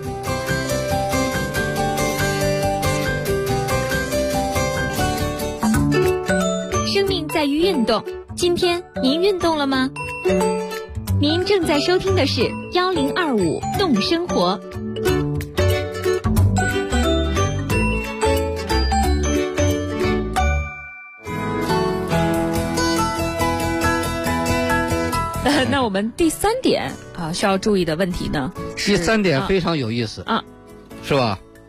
Speaker 2: 生命在于运动。今天您运动了吗？您正在收听的是1025动生活。
Speaker 8: 那我们第3点需要注意的问题呢？
Speaker 5: 第3点非常有意思是吧？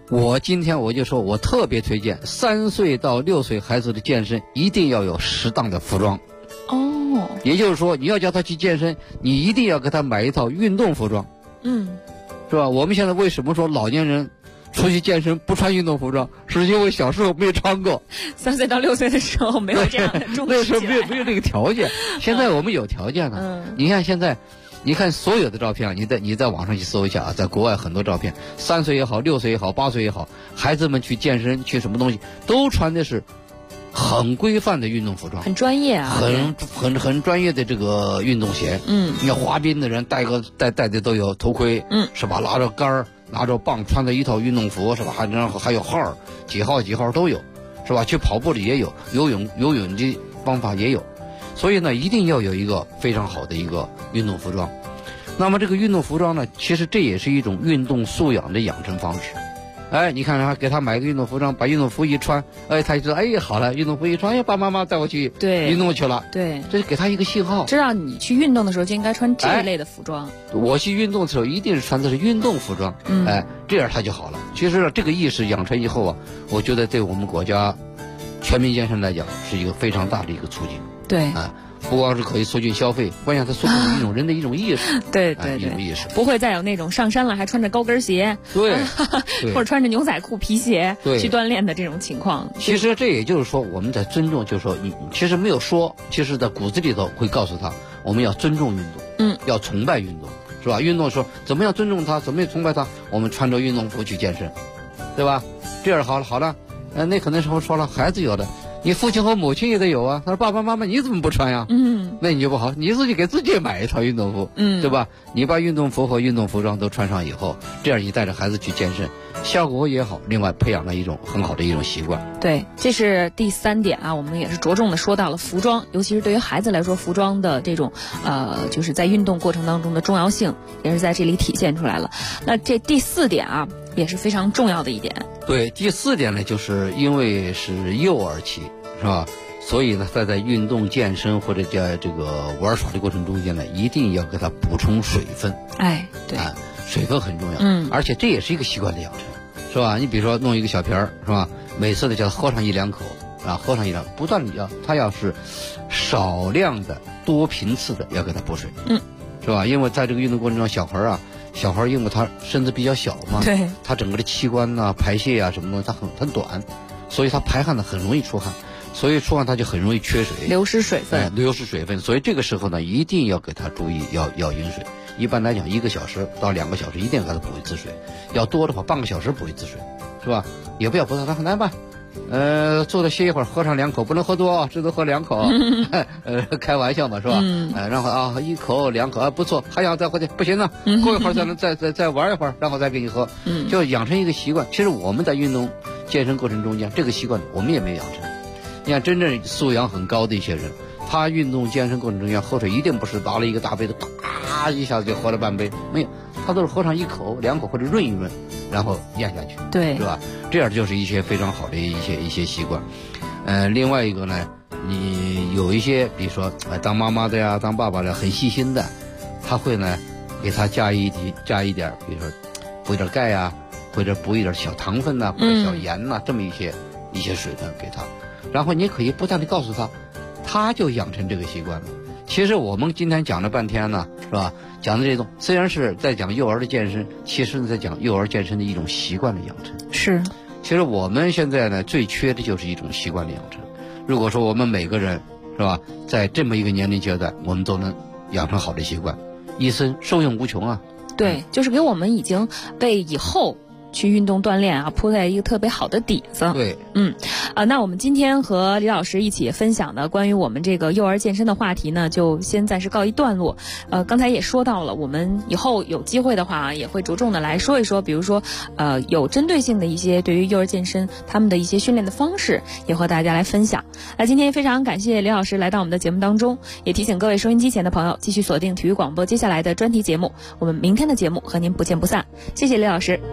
Speaker 5: 我今天我就说，我特别推荐3岁到6岁孩子的健身一定要有适当的服装。
Speaker 8: 哦，
Speaker 5: 也就是说，你要叫他去健身，你一定要给他买一套运动服装。是吧？我们现在为什么说老年人出去健身不穿运动服装，是因为小时候没有穿过。
Speaker 8: 3岁到6岁的时候没有这样的重视
Speaker 5: 那时候没有这个条件，现在我们有条件了。你看现在，你看所有的照片，你在网上去搜一下啊，在国外很多照片，3岁也好，6岁也好，8岁也好，孩子们去健身去什么东西，都穿的是很规范的运动服装，
Speaker 8: 很专业啊，
Speaker 5: 很专业的这个运动鞋。你看滑冰的人戴的都有头盔，是吧？拿着杆儿，拿着棒，穿着一套运动服，是吧？然后还有号，几号都有，是吧？去跑步的也有，游泳的方法也有，所以呢，一定要有一个非常好的一个运动服装。那么这个运动服装呢，其实这也是一种运动素养的养成方式。你看他给他买个运动服装，把运动服一穿，他就知道，好了，运动服一穿，爸妈妈带我去运动去了。
Speaker 8: 对，
Speaker 5: 这是给他一个信号，
Speaker 8: 知道你去运动的时候就应该穿这一类的服装。
Speaker 5: 我去运动的时候一定是穿的是运动服装，这样他就好了。其实这个意识养成以后啊，我觉得对我们国家全民健身来讲是一个非常大的一个促进。
Speaker 8: 对，
Speaker 5: 不光是可以促进消费，关键它促进一种人的一种意识。
Speaker 8: 对，
Speaker 5: 一种意识，
Speaker 8: 不会再有那种上山了还穿着高跟鞋，
Speaker 5: 对，
Speaker 8: 或者穿着牛仔裤皮鞋去锻炼的这种情况。
Speaker 5: 其实这也就是说，我们在尊重，就是说你其实没有说，其实在骨子里头会告诉他，我们要尊重运动，要崇拜运动，是吧？运动说怎么样尊重他，怎么样崇拜他，我们穿着运动服去健身，对吧？这样好了，那可能时候说了，孩子有的。你父亲和母亲也得有啊。他说爸爸妈妈你怎么不穿呀？那你就不好，你自己给自己买一套运动服，对吧？你把运动服和运动服装都穿上以后，这样你带着孩子去健身，效果也好，另外培养了一种很好的一种习惯。
Speaker 8: 对，这是第3点啊，我们也是着重的说到了服装，尤其是对于孩子来说，服装的这种就是在运动过程当中的重要性，也是在这里体现出来了。那这第4点啊，也是非常重要的一点。
Speaker 5: 对，第4点呢，就是因为是幼儿期，是吧？所以呢，在运动健身或者在这个玩耍的过程中间呢，一定要给他补充水分。
Speaker 8: 对，
Speaker 5: 水分很重要。而且这也是一个习惯的养成，是吧？你比如说弄一个小瓶儿，是吧？每次呢叫他喝上1-2口，喝上1-2，不断的他要是少量的、多频次的要给他补水，是吧？因为在这个运动过程中，小孩因为他身子比较小嘛，
Speaker 8: 对，
Speaker 5: 他整个的器官排泄什么东西，他很短，所以他排汗呢很容易出汗，所以出汗他就很容易缺水，
Speaker 8: 流失水分。所
Speaker 5: 以这个时候呢，一定要给他注意要饮水。一般来讲，1个小时到2个小时一定要给他补一次水，要多的话半个小时补一次水，是吧？也不要补他来吧。坐着歇一会儿，喝上2口，不能喝多啊，只能喝2口。开玩笑嘛，是吧？然后1口2口不错，还想再喝点，不行呢，过一会儿再玩一会儿，然后再给你喝。就养成一个习惯。其实我们在运动健身过程中间，这个习惯我们也没有养成。你看，真正素养很高的一些人，他运动健身过程中间喝水一定不是拿了一个大杯子，一下子就喝了半杯，没有，他都是喝上1口2口或者润一润，然后咽下去，
Speaker 8: 对，
Speaker 5: 是吧？这样就是一些非常好的一些习惯。另外一个呢，你有一些比如说当妈妈的呀，当爸爸的很细心的，他会呢给他加一点，比如说补一点钙呀，或者补一点小糖分呐，或者小盐呐，这么一些水分给他。然后你可以不断的告诉他，他就养成这个习惯了。其实我们今天讲了半天呢，是吧？讲的这种虽然是在讲幼儿的健身，其实在讲幼儿健身的一种习惯的养成。
Speaker 8: 是，
Speaker 5: 其实我们现在呢最缺的就是一种习惯的养成。如果说我们每个人，是吧，在这么一个年龄阶段，我们都能养成好的习惯，一生受用无穷啊。
Speaker 8: 对，就是给我们已经为以后去运动锻炼铺在一个特别好的底子。
Speaker 5: 对，
Speaker 8: 那我们今天和李老师一起分享的关于我们这个幼儿健身的话题呢，就先暂时告一段落。刚才也说到了，我们以后有机会的话，也会着重的来说一说，比如说有针对性的一些对于幼儿健身他们的一些训练的方式，也和大家来分享。那今天非常感谢李老师来到我们的节目当中，也提醒各位收音机前的朋友继续锁定体育广播接下来的专题节目，我们明天的节目和您不见不散。谢谢李老师。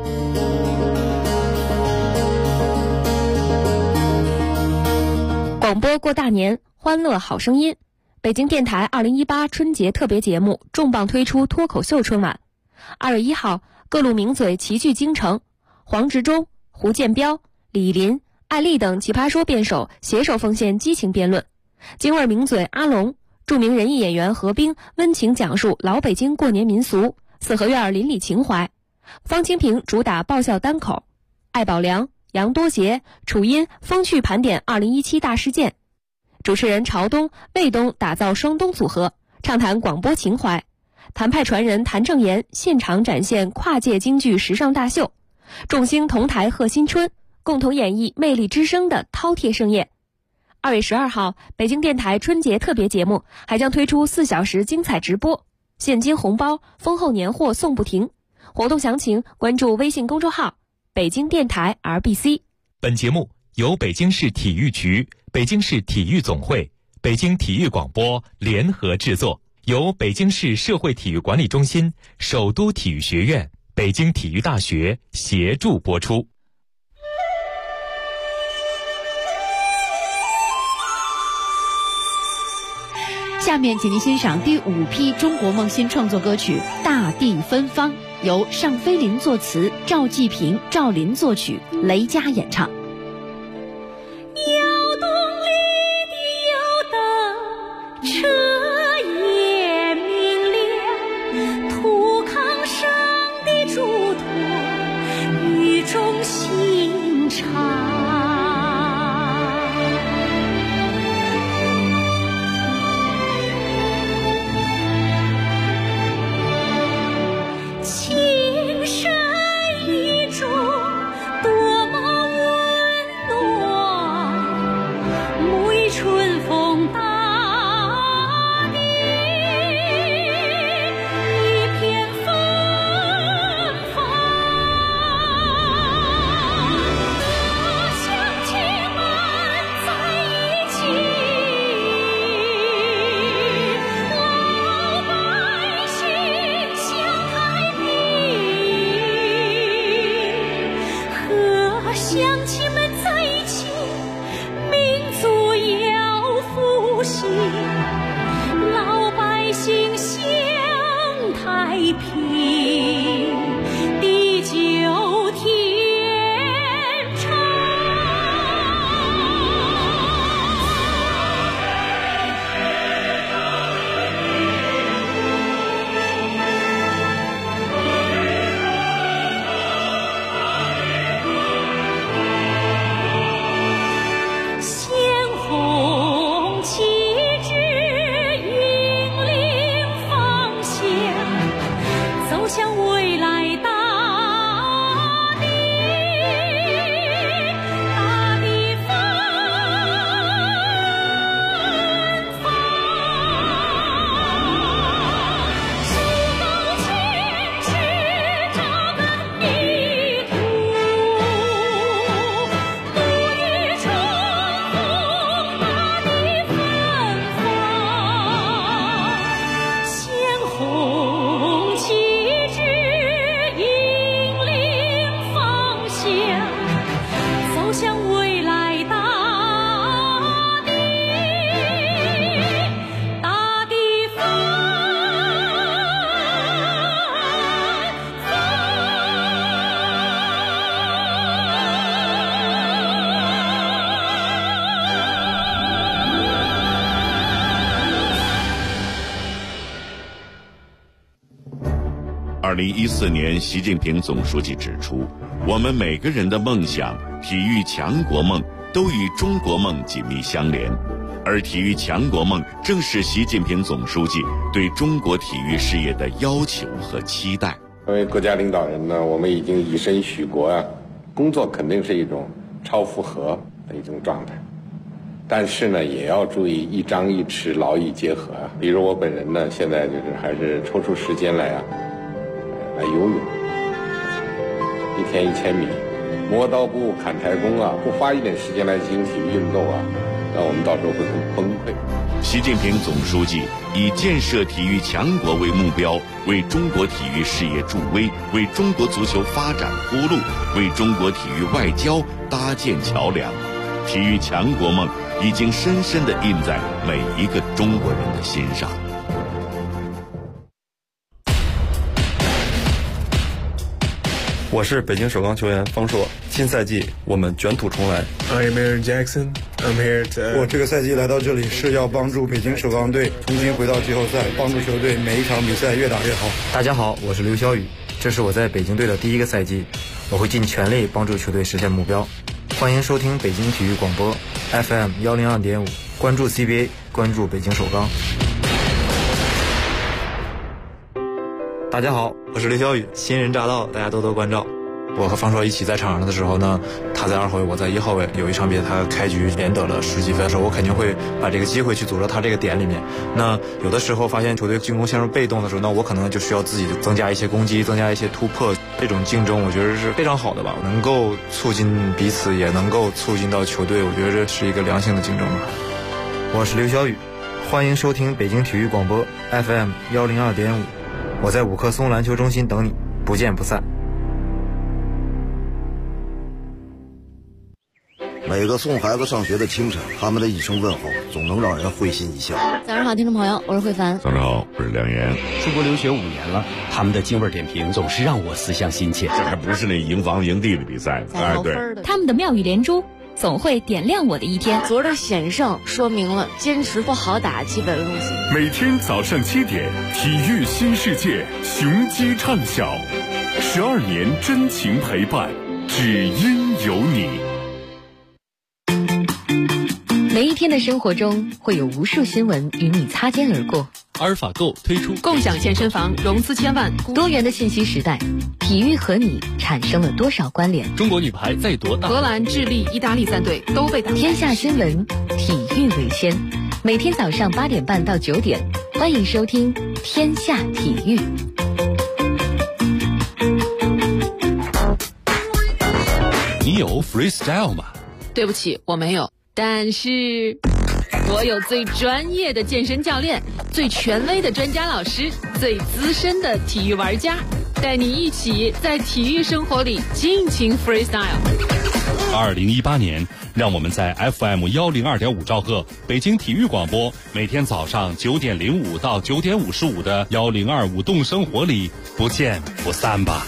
Speaker 8: 广播过大年，欢乐好声音。北京电台2018春节特别节目重磅推出脱口秀春晚。2月1号，各路名嘴齐聚京城，黄执中、 胡建彪、李林、艾丽等奇葩说辩手携手奉献激情辩论，京味名嘴阿龙、著名人艺演员何冰温情讲述老北京过年民俗、四合院邻里情怀，方清平主打爆笑单口，艾宝良、杨多杰、楚音风趣盘点2017大事件，主持人朝东、魏东打造双东组合，畅谈广播情怀，谭派传人谭正言现场展现跨界京剧时尚大秀，众星同台贺新春，共同演绎魅力之声的饕餮盛宴。2月12号，北京电台春节特别节目还将推出4小时精彩直播，现金红包、丰厚年货送不停。活动详情关注微信公众号北京电台 RBC。
Speaker 7: 本节目由北京市体育局、北京市体育总会、北京体育广播联合制作，由北京市社会体育管理中心、首都体育学院、北京体育大学协助播出。
Speaker 6: 下面请您欣赏第5批中国梦新创作歌曲《大地芬芳》，由尚飞林作词，赵继平、赵林作曲，雷佳演唱。
Speaker 2: 窑洞里的油灯，车也明亮，土炕上的嘱托，语重心长。
Speaker 9: 2014年，习近平总书记指出，我们每个人的梦想、体育强国梦都与中国梦紧密相连，而体育强国梦正是习近平总书记对中国体育事业的要求和期待。
Speaker 10: 作为国家领导人呢，我们已经以身许国啊，工作肯定是一种超负荷的一种状态，但是呢，也要注意一张一弛，劳逸结合啊。比如我本人呢，现在就是还是抽出时间来游泳，1天1000米，磨刀不误砍柴工啊，不花一点时间来进行体育运动啊，那我们到时候会很崩溃。
Speaker 9: 习近平总书记以建设体育强国为目标，为中国体育事业助威，为中国足球发展铺路，为中国体育外交搭建桥梁。体育强国梦已经深深地印在每一个中国人的心上。
Speaker 11: 我是北京首钢球员方硕，新赛季我们卷土重来。
Speaker 12: I'm Aaron Jackson. I'm here to.
Speaker 13: 我这个赛季来到这里是要帮助北京首钢队重新回到季后赛，帮助球队每一场比赛越打越好。
Speaker 14: 大家好，我是刘晓宇，这是我在北京队的第一个赛季，我会尽全力帮助球队实现目标。欢迎收听北京体育广播 FM 102.5，关注 CBA， 关注北京首钢。大家好，我是刘晓宇，新人乍到，大家多多关照。我和方硕一起在场上的时候呢，他在2号位，我在1号位。有一场比赛他开局连得了10几分的时候，我肯定会把这个机会去组织他这个点里面。那有的时候发现球队进攻陷入被动的时候，那我可能就需要自己增加一些攻击，增加一些突破。这种竞争我觉得是非常好的吧，能够促进彼此，也能够促进到球队，我觉得这是一个良性的竞争吧。我是刘晓宇，欢迎收听北京体育广播 FM 102.5，我在5棵松篮球中心等你，不见不散。
Speaker 15: 每个送孩子上学的清晨，他们的一声问候总能让人会心一笑。
Speaker 6: 早上好，听众朋友，我是慧凡。
Speaker 9: 早上好，我是梁岩。
Speaker 16: 出国留学5年了，他们的京味点评总是让我思乡心切。
Speaker 9: 这还不是那赢房赢地的比赛，
Speaker 8: 哎，对，他们的妙语连珠总会点亮我的一天。
Speaker 17: 昨儿的险胜说明了坚持不好打基本路线。
Speaker 1: 每天早上7点，体育新世界，雄鸡唱晓，12年真情陪伴，只因有你。
Speaker 18: 每一天的生活中会有无数新闻与你擦肩而过。
Speaker 19: 阿尔法购推出
Speaker 20: 共享健身房融资1000万。
Speaker 18: 多元的信息时代，体育和你产生了多少关联？
Speaker 19: 中国女排再夺大。
Speaker 20: 荷兰、智利、意大利3队都被打。
Speaker 18: 天下新闻，体育为先。每天早上8点半到9点，欢迎收听天下体育。
Speaker 1: 你有 freestyle 吗？
Speaker 20: 对不起，我没有。但是我有最专业的健身教练，最权威的专家老师，最资深的体育玩家，带你一起在体育生活里尽情 freestyle。
Speaker 1: 2018年，让我们在 FM 102.5兆赫北京体育广播，每天早上9点05到9点55的102舞动生活里不见不散吧。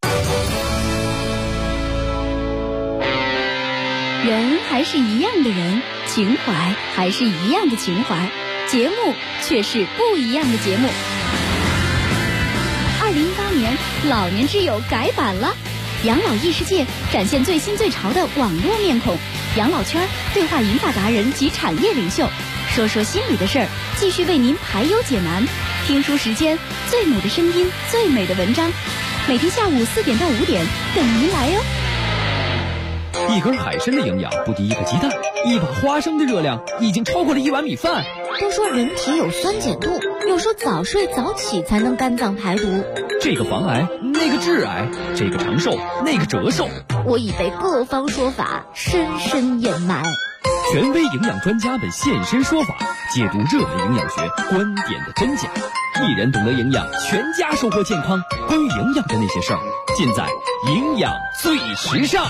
Speaker 6: 人还是一样的人，情怀还是一样的情怀，节目却是不一样的节目。2018年，老年之友改版了，养老异世界展现最新最潮的网络面孔，养老圈对话银发达人及产业领袖，说说心里的事儿，继续为您排忧解难。听书时间，最美的声音，最美的文章，每天下午4点到5点等您来哟。
Speaker 21: 一根海参的营养不敌1个鸡蛋，一把花生的热量已经超过了1碗米饭。
Speaker 2: 都说人体有酸碱度，又说早睡早起才能肝脏排毒。
Speaker 21: 这个防癌，那个致癌，这个长寿，那个折寿。
Speaker 2: 我已被各方说法深深掩埋。
Speaker 21: 权威营养专家们现身说法，解读热门营养学观点的真假。一人懂得营养，全家收获健康。关于营养的那些事儿，尽在营养最时尚。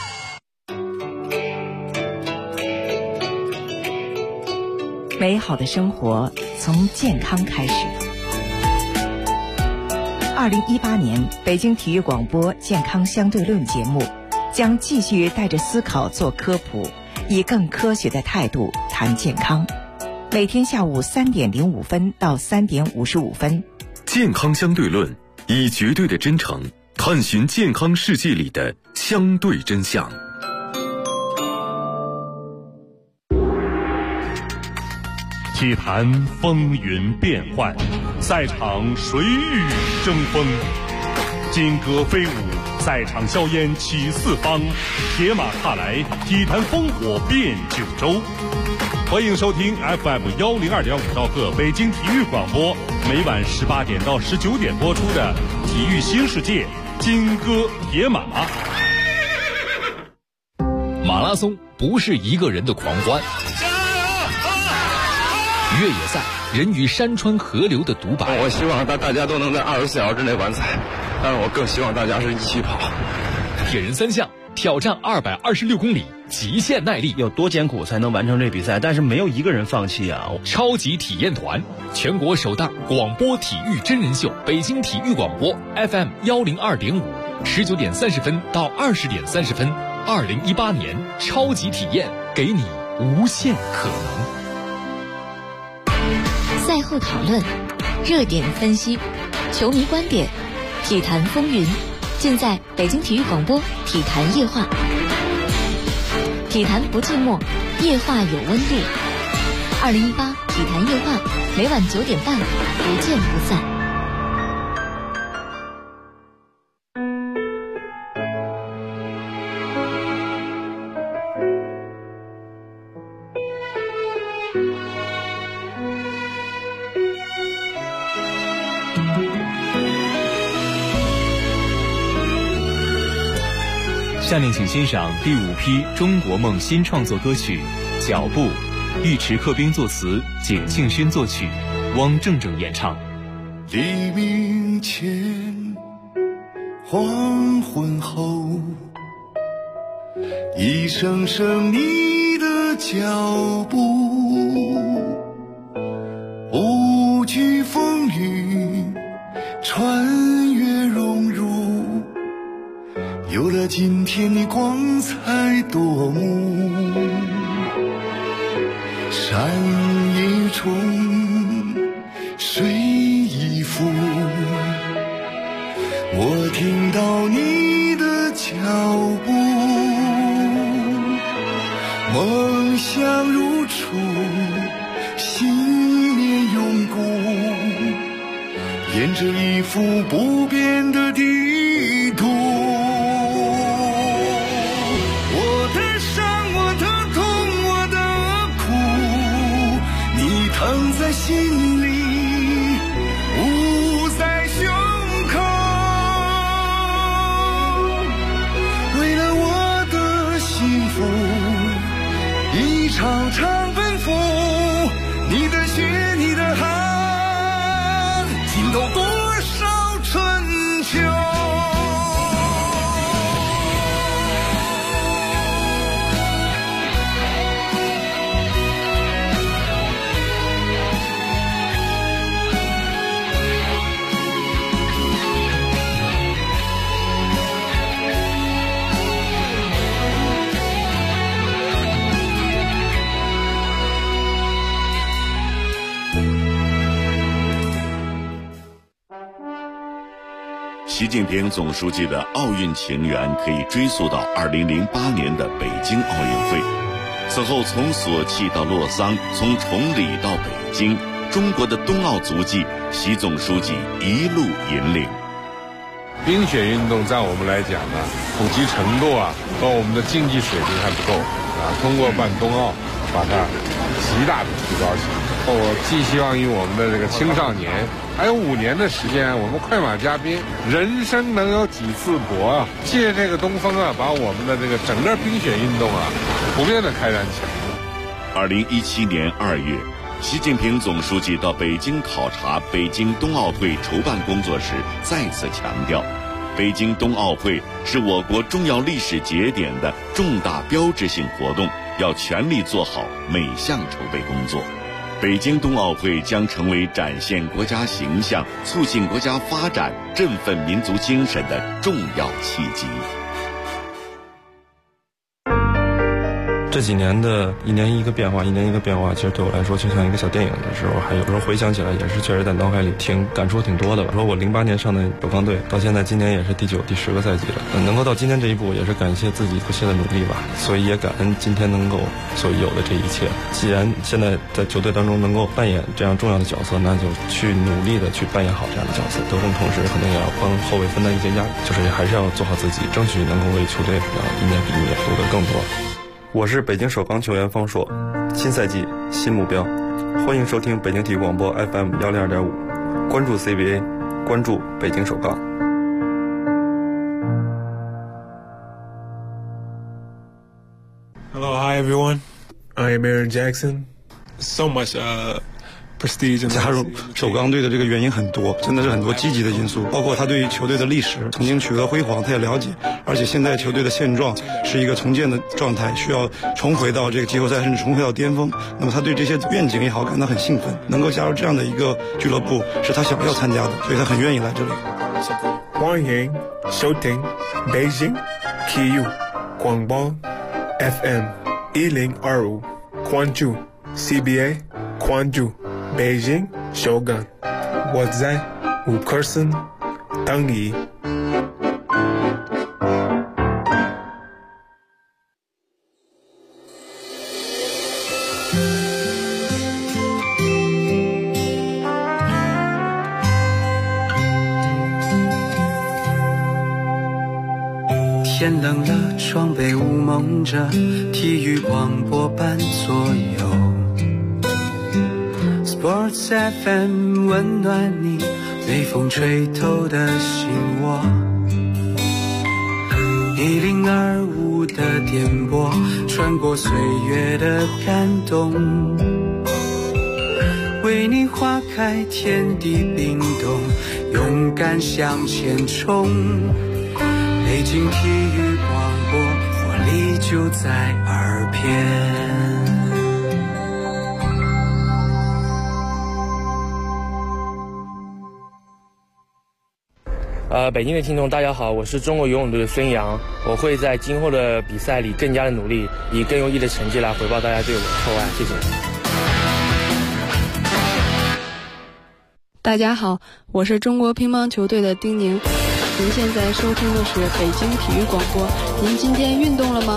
Speaker 22: 美好的生活从健康开始。2018年北京体育广播健康相对论节目将继续带着思考做科普，以更科学的态度谈健康。每天下午3点05分到3点55分。
Speaker 1: 健康相对论，以绝对的真诚探寻健康世界里的相对真相。体坛风云变幻，赛场谁与争锋？金戈飞舞，赛场硝烟起四方，铁马踏来，体坛烽火遍九州。欢迎收听 FM 102.5兆赫北京体育广播，每晚18点到19点播出的《体育新世界》金戈铁马。
Speaker 21: 马拉松不是一个人的狂欢。越野赛，人与山川河流的独白。
Speaker 11: 我希望大家都能在24小时之内完赛，但是我更希望大家是一起跑。
Speaker 21: 铁人三项，
Speaker 19: 挑战226公里，极限耐力，
Speaker 3: 有多艰苦才能完成这比赛？但是没有一个人放弃啊！
Speaker 19: 超级体验团，全国首档广播体育真人秀，北京体育广播 FM 102.5，19点30分到20点30分，2018年超级体验，给你无限可能。
Speaker 18: 赛后讨论，热点分析，球迷观点，体坛风云，尽在北京体育广播体坛夜话。体坛不寂寞，夜话有温度。2018体坛夜话，每晚9点半，不见不散。
Speaker 7: 下面请欣赏第5批中国梦新创作歌曲《脚步》，尉迟克兵作词，景庆勋作曲，汪正正演唱。
Speaker 4: 黎明前，黄昏后，一声声你的脚步，不惧风雨，穿越荣辱，有了今天你光彩夺目。山一重，水一浮，我听到你的脚步，梦想如初，信念永固，沿着一幅不变的地图。我的伤，我的痛，我的苦，你疼在心里，捂在胸口。为了我的幸福，一场场奔赴，你的血，你的汗，浸透多少春秋。
Speaker 9: 习近平总书记的奥运情缘可以追溯到2008年的北京奥运会。此后从索契到洛桑，从崇礼到北京，中国的冬奥足迹，习总书记一路引领。
Speaker 10: 冰雪运动在我们来讲呢，普及程度和我们的竞技水平还不够通过办冬奥，把它极大的提高起来。我寄希望于我们的这个青少年，还有5年的时间，我们快马加鞭，人生能有几次搏借这个东风把我们的这个整个冰雪运动普遍的开展起来。
Speaker 9: 2017年2月，习近平总书记到北京考察北京冬奥会筹办工作时，再次强调，北京冬奥会是我国重要历史节点的重大标志性活动，要全力做好每项筹备工作。北京冬奥会将成为展现国家形象、促进国家发展、振奋民族精神的重要契机。
Speaker 11: 这几年的一年一个变化，其实对我来说就像一个小电影的时候，还有时候回想起来也是确实在脑海里感触挺多的吧。说我08年上的首钢队，到现在今年也是第9、第10个赛季了，能够到今天这一步，也是感谢自己不懈的努力吧。所以也感恩今天能够所有的这一切。既然现在在球队当中能够扮演这样重要的角色，那就去努力的去扮演好这样的角色。得分同时可能也要帮后卫分担一些压力，就是还是要做好自己，争取能够为球队一年比一年夺得更多。我是北京首钢球员方硕，新赛季新目标，欢迎收听北京体育广播 FM 102.5，关注 CBA， 关注北京首钢。
Speaker 12: Hello, hi everyone. I am Aaron Jackson. So much
Speaker 11: 加入首钢队的这个原因很多，真的是很多积极的因素，包括他对球队的历史曾经取得辉煌他也了解，而且现在球队的现状是一个重建的状态，需要重回到这个季后赛甚至重回到巅峰，那么他对这些愿景也好感到很兴奋，能够加入这样的一个俱乐部是他想要参加的，所以他很愿意来这里。
Speaker 12: 欢迎收听北京体育广播 FM 1025，关注 CBA， 关注北京首钢，我在5颗星等你。
Speaker 5: 天冷了，窗被雾蒙着，体育广播伴左右。Sports FM 温暖你，被风吹透的心窝。1025的电波，穿过岁月的感动，为你划开天地冰冻，勇敢向前冲。北京体育广播，活力就在耳边。
Speaker 13: 北京的听众大家好，我是中国游泳队的孙杨，我会在今后的比赛里更加的努力，以更优异的成绩来回报大家对我的厚爱，谢谢。
Speaker 23: 大家好，我是中国乒乓球队的丁宁。您现在收听的是北京体育广播，您今天运动了吗？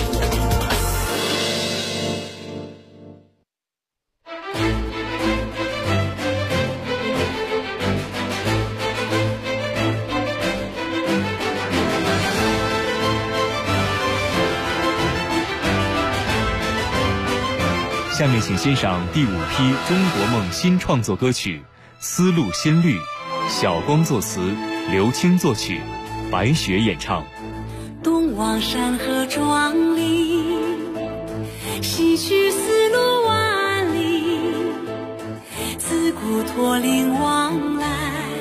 Speaker 7: 下面请欣赏第5批中国梦新创作歌曲《丝路新绿》，小光作词，刘青作曲，白雪演唱。
Speaker 2: 东望山河壮丽，西去丝路万里，自古驼铃往来，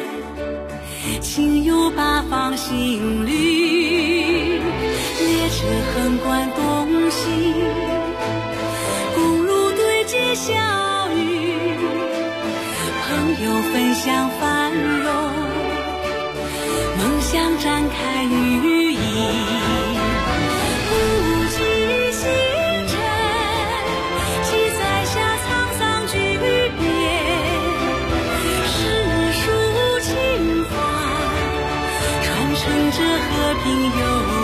Speaker 2: 情有八方新绿。列车横贯东西，公路对接小雨，朋友分享繁荣，梦想展开羽翼。不计星辰，记载下沧桑巨变，诗书情怀传承着和平友